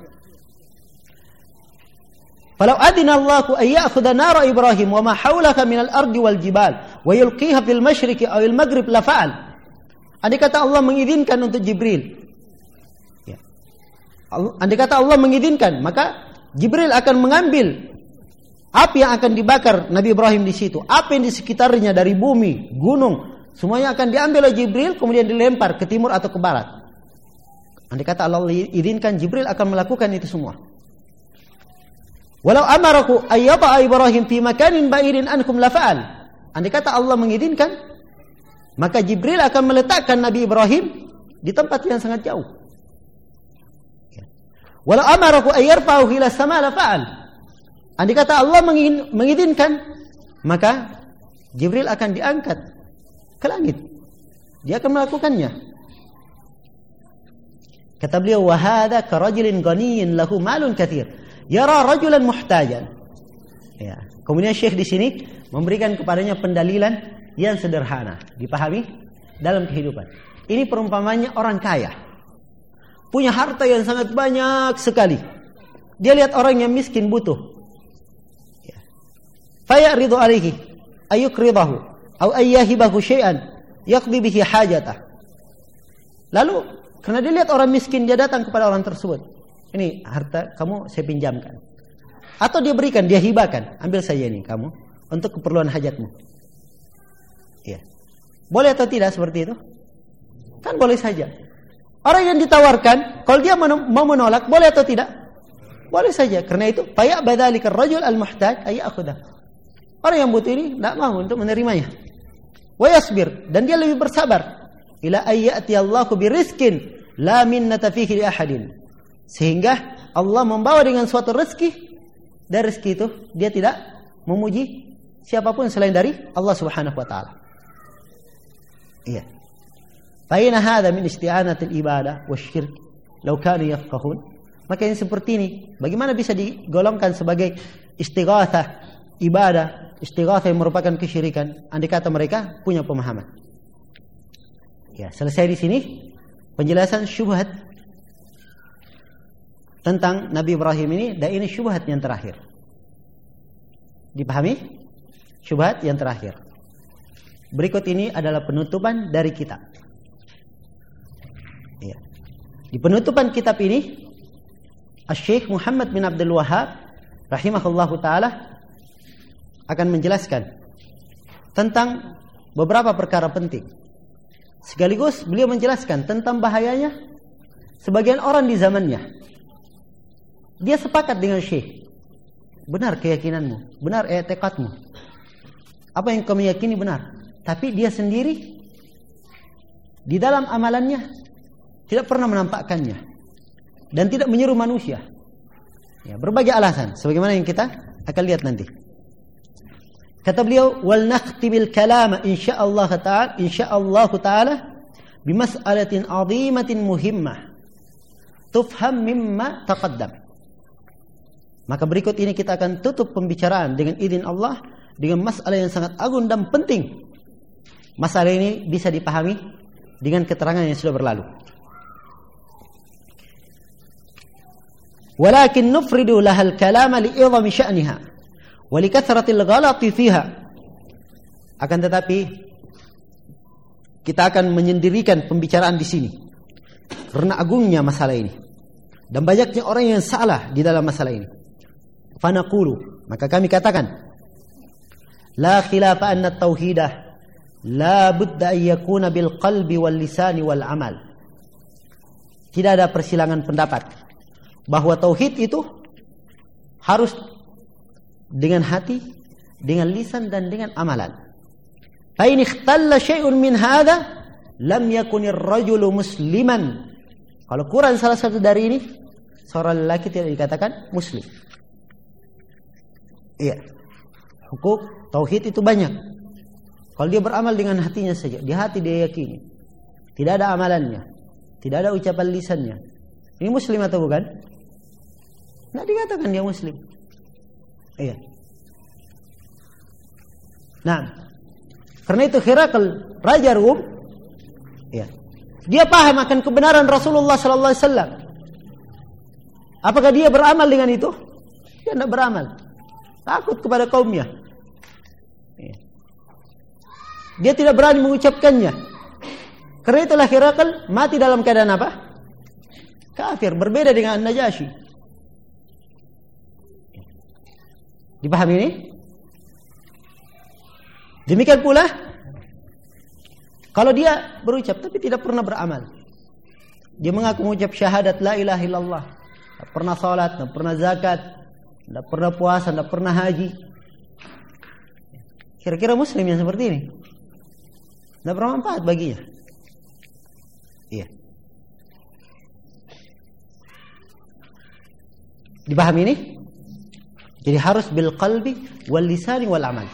Falau adina Allahu an ya'khudha nara Ibrahim wa ma hawlaka minal ardi wal jibal wa yulqiha fil masyriqi aw al maghrib la fa'al. Andai kata Allah mengizinkan untuk Jibril. Ya. Andai kata Allah mengizinkan, maka Jibril akan mengambil api yang akan dibakar Nabi Ibrahim di situ. Api yang di sekitarnya dari bumi, gunung, semuanya akan diambil oleh Jibril kemudian dilempar ke timur atau ke barat. Andai kata Allah izinkan, Jibril akan melakukan itu semua. Walau amaraku ayyata'a Ibrahim fi makanin ba'irin ankum la fa'al. Andai kata Allah mengizinkan, maka Jibril akan meletakkan Nabi Ibrahim di tempat yang sangat jauh. Walau amaraku ayyarfa'u ila sama la fa'al. Andai kata Allah mengizinkan, maka Jibril akan diangkat ke langit. Dia akan melakukannya. Kata beliau, wa hadza ka rajulin ghaniyyin lahu malun katsir. Yara rajulan muhtajan. Ya. Kemudian Syekh di sini memberikan kepadanya pendalilan yang sederhana, dipahami dalam kehidupan. Ini perumpamannya orang kaya, punya harta yang sangat banyak sekali. Dia lihat orang yang miskin butuh. Ya. Fayaridu alaihi ayukridahu aw ayyahibahu syai'an yaqdi bihi hajatah. Lalu karena dia lihat orang miskin, dia datang kepada orang tersebut. Ini harta kamu saya pinjamkan. Atau dia berikan, dia hibahkan. Ambil saja ini kamu untuk keperluan hajatmu. Ya. Boleh atau tidak seperti itu? Kan boleh saja. Orang yang ditawarkan, kalau dia mau menolak, boleh atau tidak? Boleh saja. Karena itu, faya'ba dzalikar rajul al-muhtaj ay ya'khudha. Orang yang butuh ini tidak mau untuk menerimanya. Wa yasbir, dan dia lebih bersabar. Ila ayyati Allahu birizqin la minnata fihi li ahadin. Sehingga Allah membawa dengan suatu rezeki, dan rezeki itu dia tidak memuji siapapun selain dari Allah Subhanahu wa taala. Iya. Fa inna hadza min isti'anatil ibadah wasyirk law kanu yafqahun. Maka yang seperti ini bagaimana bisa digolongkan sebagai istighatsah ibadah, istighatsah yang merupakan kesyirikan andai kata mereka punya pemahaman. Ya, selesai di sini penjelasan syubhat tentang Nabi Ibrahim ini, dan ini syubhat yang terakhir. Dipahami? Syubhat yang terakhir. Berikut ini adalah penutupan dari kitab. Ya. Di penutupan kitab ini, Syekh Muhammad bin Abdul Wahhab rahimahullahu taala akan menjelaskan tentang beberapa perkara penting. Sekaligus beliau menjelaskan tentang bahayanya sebagian orang di zamannya. Dia sepakat dengan Syekh. Benar keyakinanmu, benar i'tiqadmu. Apa yang kamu yakini benar. Tapi dia sendiri di dalam amalannya tidak pernah menampakkannya dan tidak menyuruh manusia. Ya, berbagai alasan sebagaimana yang kita akan lihat nanti. Kata beliau, wal nakhtimil kalama insyaallah taala bimas'alatin 'azimatin muhimmah tufham mimma taqaddam. Maka berikut ini kita akan tutup pembicaraan dengan izin Allah dengan masalah yang sangat agung dan penting. Masalah ini bisa dipahami dengan keterangan yang sudah berlalu. Walakin nufridu lahal kalama li'idhami sya'niha wa likathratil ghalati fiha. Akan tetapi kita akan menyendirikan pembicaraan di sini karena agungnya masalah ini dan banyaknya orang yang salah di dalam masalah ini. Fanaqulu, maka kami katakan, la khilafa anna at-tauhidah la budda an yakuna bil qalbi wal lisani wal amal. Tidak ada persilangan pendapat bahwa tauhid itu harus dengan hati, dengan lisan dan dengan amalan. Fa in ikhtalla syai'un min hadha lam yakunir rajulu musliman. Kalau kurang salah satu dari ini, seorang lelaki tidak dikatakan muslim. Iya. Hukuk tauhid itu banyak. Kalau dia beramal dengan hatinya saja, di hati dia yakini, tidak ada amalannya, tidak ada ucapan lisannya, ini muslim atau bukan? Tidak dikatakan dia muslim. Iya. Nah, karena itu Herakl, Raja Rum, iya, dia paham akan kebenaran Rasulullah sallallahu alaihi wasallam. Apakah dia beramal dengan itu? Dia tidak beramal. Takut kepada kaumnya. Dia tidak berani mengucapkannya. Karena itulah Herakl mati dalam keadaan apa? Kafir, berbeda dengan An-Najasyi. Dipahami ini? Demikian pula kalau dia berucap tapi tidak pernah beramal. Dia mengaku mengucap syahadat la ilaha illallah, tidak pernah salat, tidak pernah zakat, tidak pernah puasa, tidak pernah haji. Kira-kira muslim yang seperti ini tidak bermanfaat baginya. Iya. Dipahami ini? Jadi harus bil qalbi wal lisani wal amal.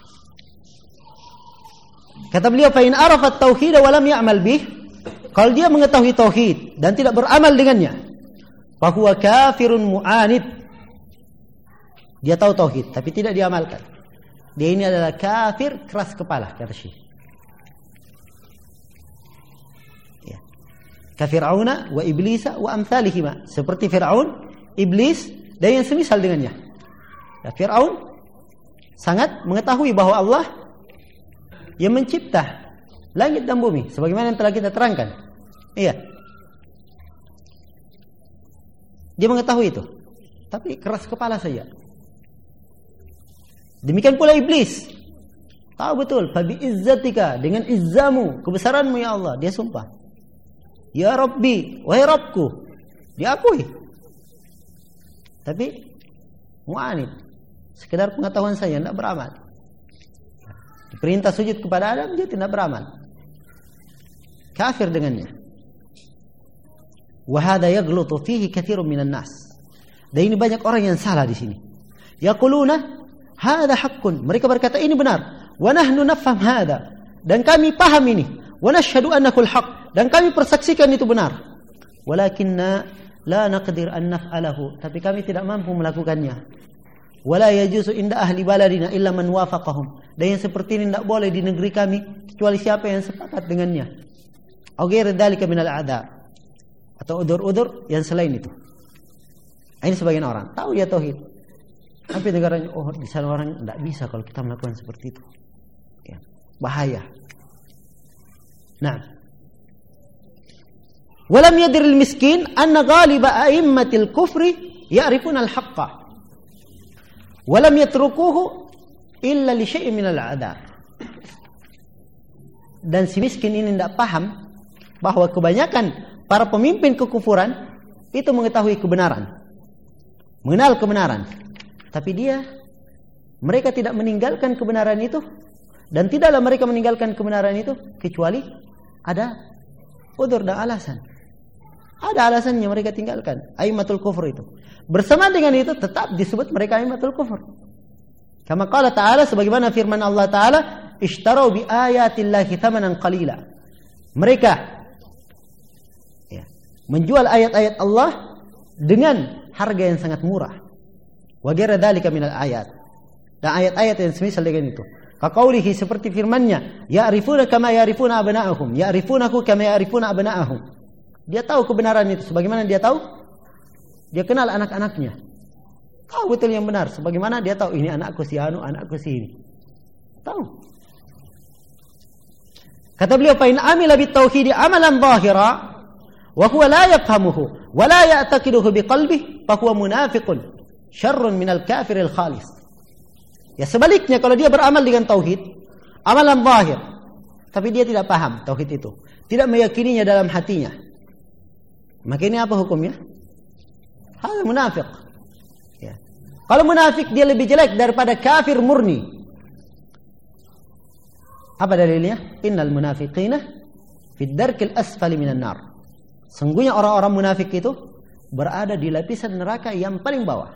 Kata beliau, fa in arafa at-tauhid wa lam ya'mal bih, kalau dia mengetahui tauhid dan tidak beramal dengannya, fa huwa kafirun mu'anid. Dia tahu tauhid tapi tidak diamalkan. Dia ini adalah kafir keras kepala, kata Syekh. Ya. Kafir'auna wa iblisa wa amsalihima, seperti Fir'aun, iblis dan yang semisal dengannya. Ya, Fir'aun sangat mengetahui bahwa Allah yang mencipta langit dan bumi, sebagaimana yang telah kita terangkan. Iya. Dia mengetahui itu, tapi keras kepala saja. Demikian pula iblis. Tahu betul, fabi izzatika, dengan izzamu, kebesaranmu ya Allah, dia sumpah. Ya Rabbi, wahai Rabbku, diakui. Tapi mu'anid, sekedar pengetahuan saja, tidak beramal. Perintah sujud kepada Adam, dia tidak beramal. Kafir dengannya. Wa hadha yaghlutu fihi katsirun minan nas. Dan ini banyak orang yang salah di sini. Yaquluna hadha haqqun. Mereka berkata ini benar. Wa nahnu nafham hadha. Dan kami paham ini. Wa nashhadu annahu al-haqq. Dan kami persaksikan itu benar. Walakinna la naqdir an naf'alahu. Tapi kami tidak mampu melakukannya. Wala yajuzu inda ahli baladina illa man wafaqahum. Dan yang seperti ini tidak boleh di negeri kami kecuali siapa yang sepakat dengannya. Au ghairi dzalika minal a'dzar. Atau udur-udur yang selain itu. Ini sebagian orang tahu ya tauhid. Tapi negaranya, oh di sana orang tidak bisa kalau kita melakukan seperti itu. Ya, bahaya. Nah, walam yadiril miskin anna ghaliba a'immatil kufri ya'rifuna al-haqqa. Walam yatrukuhu illa li syai'in minal a'dzar. Dan si miskin ini tidak paham bahwa kebanyakan para pemimpin kekufuran itu mengetahui kebenaran. Mengenal kebenaran. Tapi mereka tidak meninggalkan kebenaran itu. Dan tidaklah mereka meninggalkan kebenaran itu kecuali ada udzur dan alasan. Ada alasannya mereka tinggalkan. Aimatul kufur itu. Bersama dengan itu tetap disebut mereka aimatul kufur. Kama qala ta'ala, sebagaimana firman Allah Ta'ala, ishtarau bi ayatillahi thamanan qalila. Mereka menjual ayat-ayat Allah dengan harga yang sangat murah. Wa ghairu dzalika minal ayat. Dan ayat-ayat yang semisal dengan itu. Kaqaulihi, seperti firman-Nya, ya'rifuna kama ya'rifuna abna'ahum, ya'rifunahu kama ya'rifuna abna'ahum. Dia tahu kebenaran itu. Sebagaimana dia tahu, dia kenal anak-anaknya. Tahu betul yang benar. Sebagaimana dia tahu ini anakku si anu, anakku si ini. Tahu. Kata beliau, fa in amila bit tauhid amalan zahira wa huwa la yafhamuhu wa la ya'taqiduhu biqalbihi fa huwa munafiqun syarrun minal kafiril khalis. Ya sebaliknya, kalau dia beramal dengan tauhid, amalan zahir, tapi dia tidak paham tauhid itu, tidak meyakininya dalam hatinya, maka ini apa hukumnya? Hal munafik. Ya. Kalau munafik dia lebih jelek daripada kafir murni. Apa dalilnya? Innal munafiqina fid darkil asfali minan nar. Sungguhnya orang-orang munafik itu berada di lapisan neraka yang paling bawah.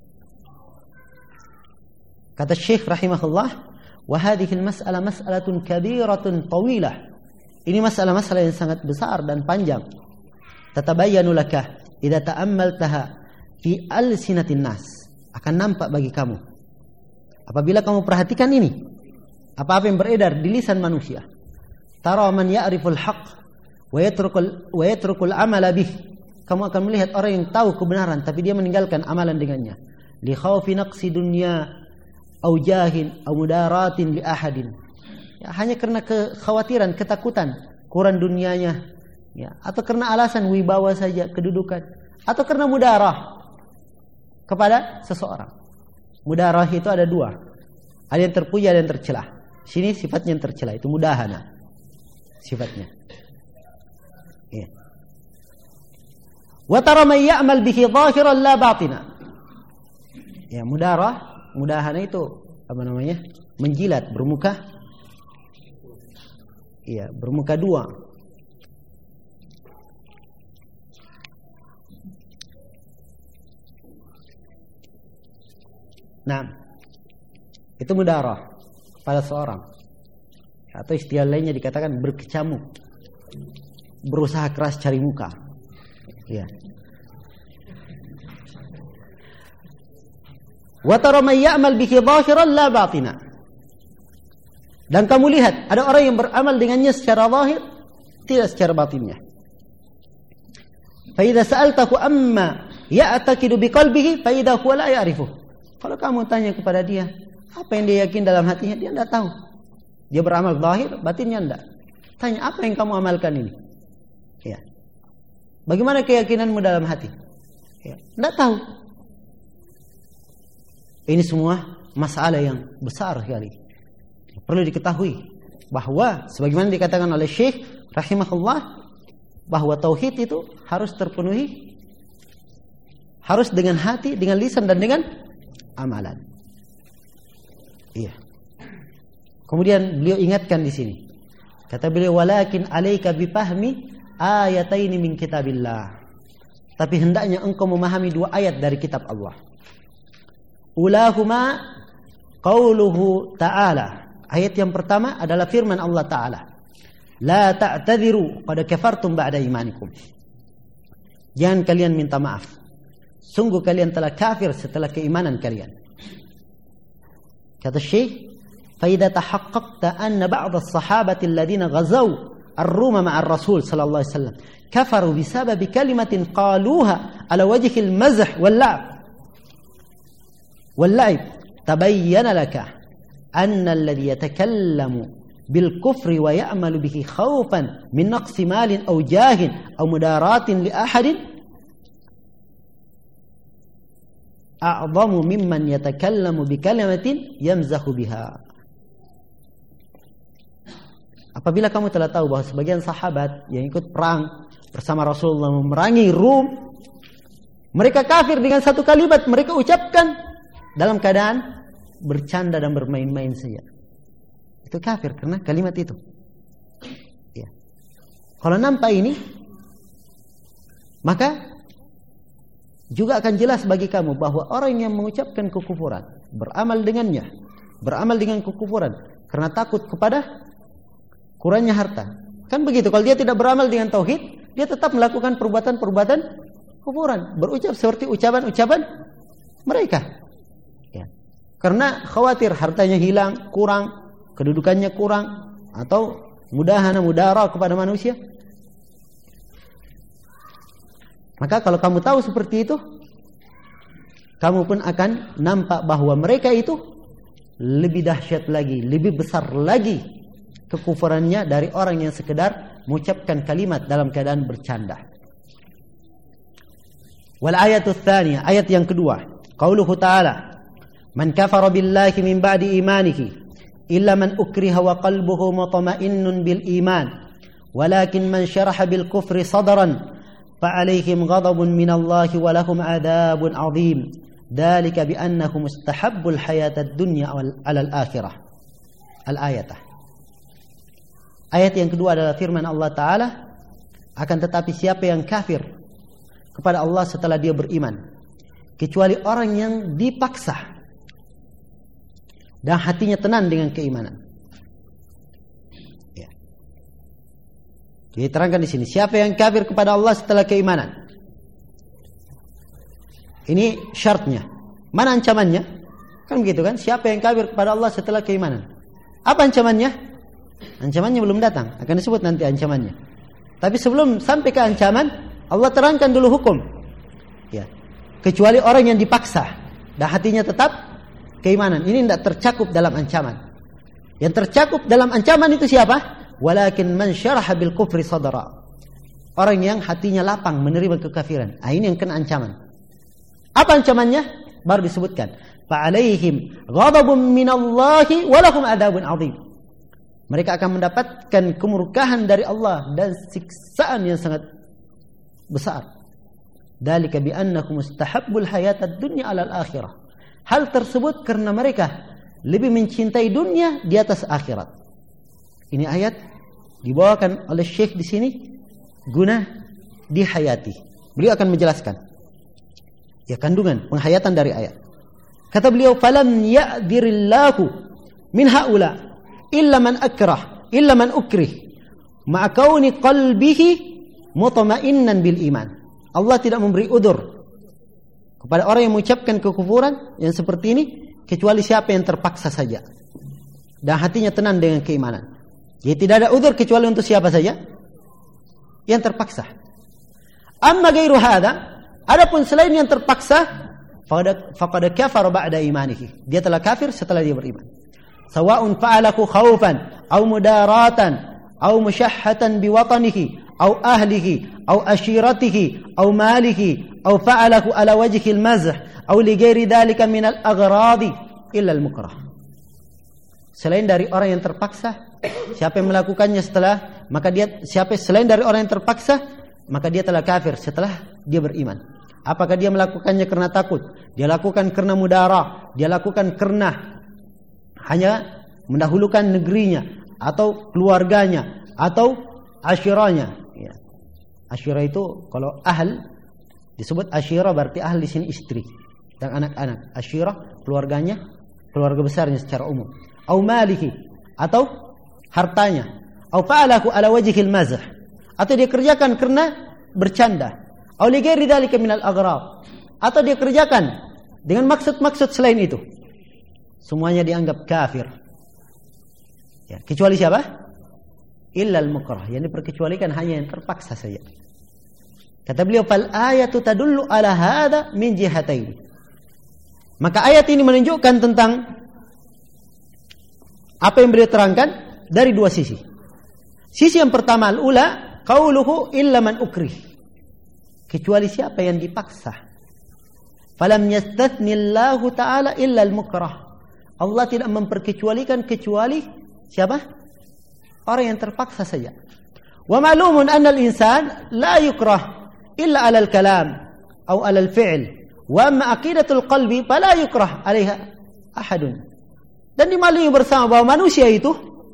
Kata Syekh rahimahullah, wa hadhihi al-mas'alah mas'alatun kabiratun tawilah. Ini masalah-masalah yang sangat besar dan panjang. Tatabayyanu laka idza ta'ammaltaha fi alsinatin nas. Akan nampak bagi kamu apabila kamu perhatikan ini, apa-apa yang beredar di lisan manusia. Tara man ya'riful haqq wa yatrukul amala bih. Kamu akan melihat orang yang tahu kebenaran tapi dia meninggalkan amalan dengannya. Li khaufi naqsi dunya au jahin au mudaratin li ahadin. Ya, hanya karena kekhawatiran, ketakutan kurang dunianya, ya, atau karena alasan wibawa saja, kedudukan, atau karena mudarah kepada seseorang. Mudarah itu ada dua. Ada yang terpuja, ada yang tercelah. Sini sifatnya yang tercelah, itu mudahana sifatnya. Ya. Wa tara may ya'mal bihi zahiran la batina. Ya, mudahana itu apa namanya? Menjilat, bermuka. Iya, bermuka dua. Nah, itu mudarah pada seorang. Atau istilah lainnya dikatakan berkecamuk, berusaha keras cari muka. Ya. Wa tara may ya'mal bihi zahiran la batina. Dan kamu lihat ada orang yang beramal dengannya secara zahir, tidak secara batinnya. Fa idza sa'altahu amma ya'taqidu biqalbihi fa idza huwa la ya'rifu. Kalau kamu tanya kepada dia, apa yang dia yakin dalam hatinya, dia tidak tahu. Dia beramal zahir, batinnya tidak. Tanya, apa yang kamu amalkan ini? Ya. Bagaimana keyakinanmu dalam hati? Ya. Tidak tahu. Ini semua masalah yang besar sekali. Perlu diketahui bahwa sebagaimana dikatakan oleh Syekh rahimahullah, bahwa tauhid itu harus terpenuhi Harus dengan hati, dengan lisan dan dengan amalan. Iya. Kemudian beliau ingatkan di sini. Kata beliau, walakin alaika bifahmi ayataini min kitabillah. Tapi hendaknya engkau memahami 2 ayat dari kitab Allah. Ulahuma qauluhu ta'ala. Ayat yang pertama adalah firman Allah Ta'ala. La ta'tadiru qad kafartum ba'da imanikum. Jangan kalian minta maaf. Sungguh kalian telah kafir setelah keimanan kalian. Kata Syekh, فإذا تحققت أن بعض الصحابة الذين غزوا الروم مع الرسول صلى الله عليه وسلم كفروا بسبب كلمة قالوها على وجه المزح واللعب تبين لك أن الذي يتكلم بالكفر ويعمل به خوفا من نقص مال أو جاه أو مداراة لأحد أعظم ممن يتكلم بكلمة يمزح بها. Apabila kamu telah tahu bahwa sebagian sahabat yang ikut perang bersama Rasulullah memerangi Rum, mereka kafir dengan satu kalimat mereka ucapkan dalam keadaan bercanda dan bermain-main saja. Itu kafir karena kalimat itu. Ya. Kalau nampak ini, maka juga akan jelas bagi kamu bahwa orang yang mengucapkan kekufuran, beramal dengannya, beramal dengan kekufuran karena takut kepada kurangnya harta. Kan begitu, kalau dia tidak beramal dengan tauhid, dia tetap melakukan perbuatan-perbuatan kufuran, berucap seperti ucapan-ucapan mereka. Ya. Karena khawatir hartanya hilang, kurang, kedudukannya kurang, atau mudahana kepada manusia. Maka kalau kamu tahu seperti itu, kamu pun akan nampak bahwa mereka itu lebih dahsyat lagi, lebih besar lagi kekufurannya dari orang yang sekedar mengucapkan kalimat dalam keadaan bercanda. Wal ayatul tsaniyah, ayat yang kedua, qauluhu ta'ala, man kafara billahi min ba'di imanihi illa man ukriha wa qalbuhu mutma'innun bil iman walakin man sharaha bil kufri sadran fa'alaihim ghadabun minallahi wa lahum 'adzabun 'adzim dzalika bi annahum istahabbul hayatad dunya 'alal akhirah. Al-ayatah. Ayat yang kedua adalah firman Allah Ta'ala, akan tetapi siapa yang kafir kepada Allah setelah dia beriman, kecuali orang yang dipaksa dan hatinya tenang dengan keimanan. Ya. Diterangkan di sini, siapa yang kafir kepada Allah setelah keimanan. Ini syaratnya. Mana ancamannya? Kan begitu kan? Siapa yang kafir kepada Allah setelah keimanan? Apa ancamannya? Ancamannya belum datang, akan disebut nanti ancamannya. Tapi sebelum sampai ke ancaman, Allah terangkan dulu hukum. Ya. Kecuali orang yang dipaksa dan hatinya tetap keimanan. Ini tidak tercakup dalam ancaman. Yang tercakup dalam ancaman itu siapa? Walakin man syaraha bil kufri sadra. Orang yang hatinya lapang menerima kekafiran. Ini yang kena ancaman. Apa ancamannya? Baru disebutkan. Fa'alaihim ghadabun minallahi wa lahum adzabun 'adzim. Mereka akan mendapatkan kemurkaan dari Allah dan siksaan yang sangat besar. Dzalika bi annahum mustahabbul hayatad dunya 'alal akhirah. Hal tersebut karena mereka lebih mencintai dunia di atas akhirat. Ini ayat dibawakan oleh Syekh di sini guna dihayati. Beliau akan menjelaskan ya kandungan penghayatan dari ayat. Kata beliau, falam ya'dzirillahu min haula illa man ukrih ma'a kauni qalbihi mutma'innan bil iman. Allah tidak memberi udzur kepada orang yang mengucapkan kekufuran yang seperti ini kecuali siapa yang terpaksa saja dan hatinya tenang dengan keimanan. Jadi tidak ada udzur kecuali untuk siapa saja? Yang terpaksa. Amma ghairu hadza, adapun selain yang terpaksa, faqad kafara ba'da imanihi. Dia telah kafir setelah dia beriman. Sawa'un fa'alahu khaufan aw mudaratan aw mushahhatan biwatanihi aw ahlihi aw ashiratihi aw malihi aw fa'alahu ala wajhi al-mazh aw li ghairi dhalika min al-aghradi illa al-mukrah. Selain dari orang yang terpaksa, siapa yang melakukannya selain dari orang yang terpaksa, maka dia telah kafir setelah dia beriman. Apakah dia melakukannya karena takut? Dia lakukan karena mudarah? Dia lakukan karena hanya mendahulukan negerinya atau keluarganya atau asyirahnya? Ya. Asyirah itu kalau ahl disebut asyirah, berarti ahl di sini istri dan anak-anak. Asyirah keluarganya, keluarga besarnya secara umum. Au malihi, atau hartanya. Au fa'alahu ala wajhil mazah, atau dia kerjakan karena bercanda. Au li ghairi dzalika minal aghrab, atau dia kerjakan dengan maksud-maksud selain itu. Semuanya dianggap kafir. Ya, kecuali siapa? Illal mukrah, yang diperkecualikan hanya yang terpaksa saja. Kata beliau, fal ayatu tadullu ala hadza min jihatain. Maka ayat ini menunjukkan tentang apa yang beliau terangkan dari dua sisi. Sisi yang pertama, al-ula qauluhu illa man ukrih, kecuali siapa yang dipaksa. Falam yastathnillahu ta'ala illa al-mukrah. Allah tidak memperkecualikan kecuali siapa? Orang yang terpaksa saja. Wa ma'lumun anna al-insan la yukrah illa 'ala al-kalam aw 'ala al-fi'l. Wa amma aqidatul qalbi fala yukrah 'alaiha ahadun. Dan dimaklumi bersama bahwa manusia itu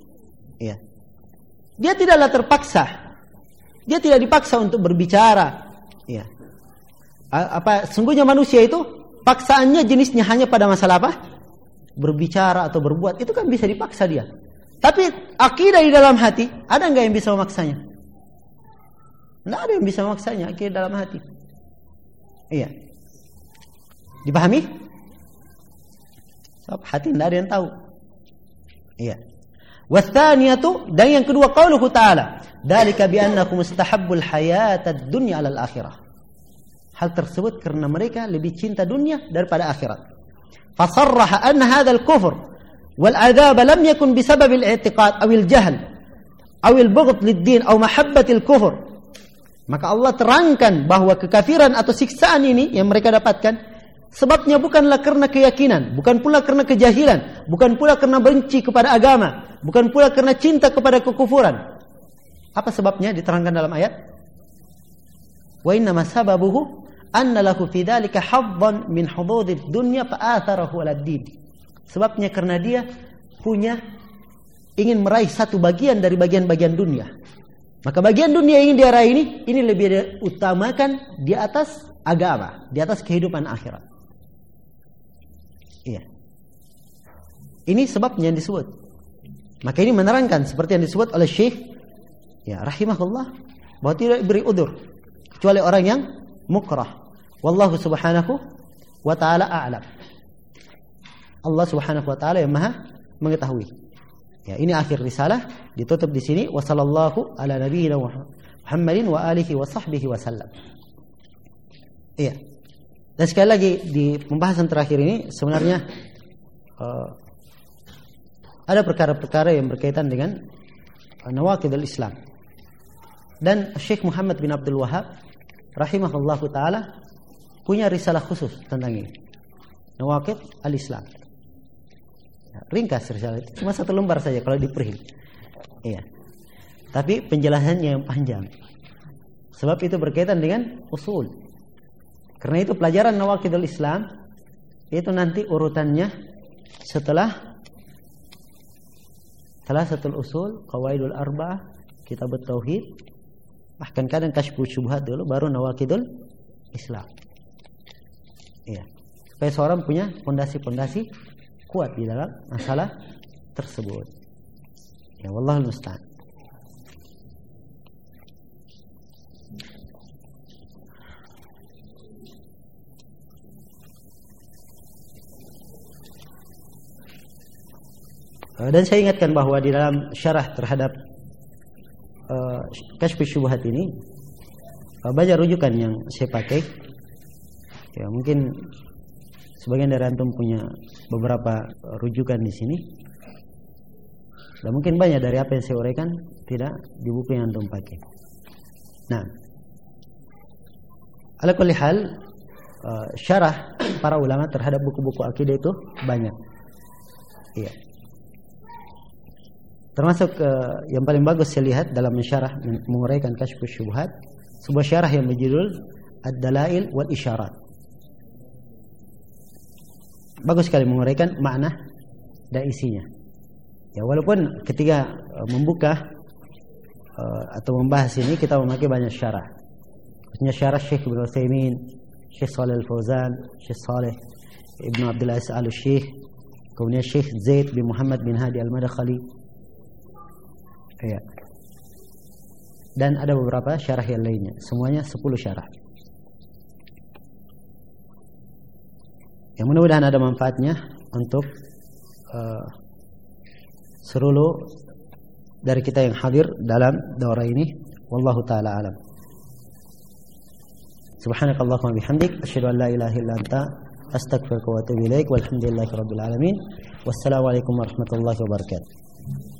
dia tidaklah terpaksa. Dia tidak dipaksa untuk berbicara. Ya. Sungguhnya manusia itu paksaannya jenisnya hanya pada masalah apa? Berbicara atau berbuat. Itu kan bisa dipaksa dia. Tapi akidah di dalam hati, ada enggak yang bisa memaksanya? Tidak ada yang bisa memaksanya, akidah dalam hati. Iya. Dipahami? Sebab hati tidak ada yang tahu. Iya. Watsaniyatu, dan yang kedua qauluhu ta'ala, dzalika bi annakum mustahabbul hayatad dunya 'alal akhirah. Hal tersebut karena mereka lebih cinta dunia daripada akhirat. Fasarraha anna hadzal kufr wal 'adzab lam yakun bisabab al-i'tiqad aw al-jahl aw al-bughd lid-din aw mahabbati al-kufr. Maka Allah terangkan bahwa kekafiran atau siksaan ini yang mereka dapatkan sebabnya bukanlah karena keyakinan, bukan pula karena kejahilan, bukan pula karena benci kepada agama, bukan pula karena cinta kepada kekufuran. Apa sebabnya diterangkan dalam ayat? Wa inna ma sababuhu anna lahu fi dzalika haddan min hududid dunya fa atharahu 'ala ad-din. Sebabnya karena dia ingin meraih satu bagian dari bagian-bagian dunia. Maka bagian dunia yang ingin dia raih ini lebih diutamakan di atas agama, di atas kehidupan akhirat. Iya. Ini sebabnya yang disebut. Maka ini menerangkan seperti yang disebut oleh Syekh rahimahullah, bahwa tidak diberi udzur kecuali orang yang mukrah. Wallahu subhanahu wa ta'ala a'lam. Allah subhanahu wa ta'ala yang maha mengetahui. Ya, ini akhir risalah, ditutup di sini. Wa sallallahu ala nabiyyina Muhammadin wa alihi wa sahbihi wa sallam. Iya. Dan sekali lagi di pembahasan terakhir ini sebenarnya ada perkara-perkara yang berkaitan dengan nawaqidul Islam. Dan Syekh Muhammad bin Abdul Wahhab rahimahullahu taala punya risalah khusus tentang ini. Nawaqid al-Islam. Ringkas risalah itu, cuma 1 lembar saja kalau diperhil. Iya. Tapi penjelasannya yang panjang. Sebab itu berkaitan dengan usul. Karena itu pelajaran nawaqidul Islam itu nanti urutannya setelah Thalathatul Usul, Qawaidul Arba'ah, Kitabut Tauhid, bahkan kadang Kasyfus Syubhat dulu baru nawaqidul Islam. Iya. Supaya seorang punya fondasi-fondasi kuat di dalam masalah tersebut. Ya, wallahul musta'an. Dan saya ingatkan bahwa di dalam syarah terhadap Kasyfus Syubhat ini banyak rujukan yang saya pakai. Ya, mungkin sebagian dari antum punya beberapa rujukan di sini. Dan mungkin banyak dari apa yang saya uraikan tidak di buku yang antum pakai. Nah, ala kulli hal syarah para ulama terhadap buku-buku akidah itu banyak. Iya. Termasuk yang paling bagus saya lihat dalam mensyarah menguraikan Kasyfus Syubhat, sebuah syarah yang berjudul ad-dalail wal isyarat. Bagus sekali menguraikan makna dan isinya. Ya, walaupun ketika membuka atau membahas ini kita memakai banyak syarah. Khususnya syarah Syekh Ibnu Utsaimin, Syekh Shalih Al-Fauzan, Syekh Saleh Ibnu Abdul Aziz Al-Syekh, kemudian Syekh Zaid bin Muhammad bin Hadi Al-Madkhali. Ya. Dan ada beberapa syarah yang lainnya. Semuanya 10 syarah. Yang mudah-mudahan ada manfaatnya untuk seluruh dari kita yang hadir dalam daurah ini. Wallahu taala alam. Subhanakallahumma bihamdik asyhadu an la ilaha illa anta astaghfiruka wa atubu ilaik. Walhamdulillahirabbil alamin. Wassalamualaikum warahmatullahi wabarakatuh.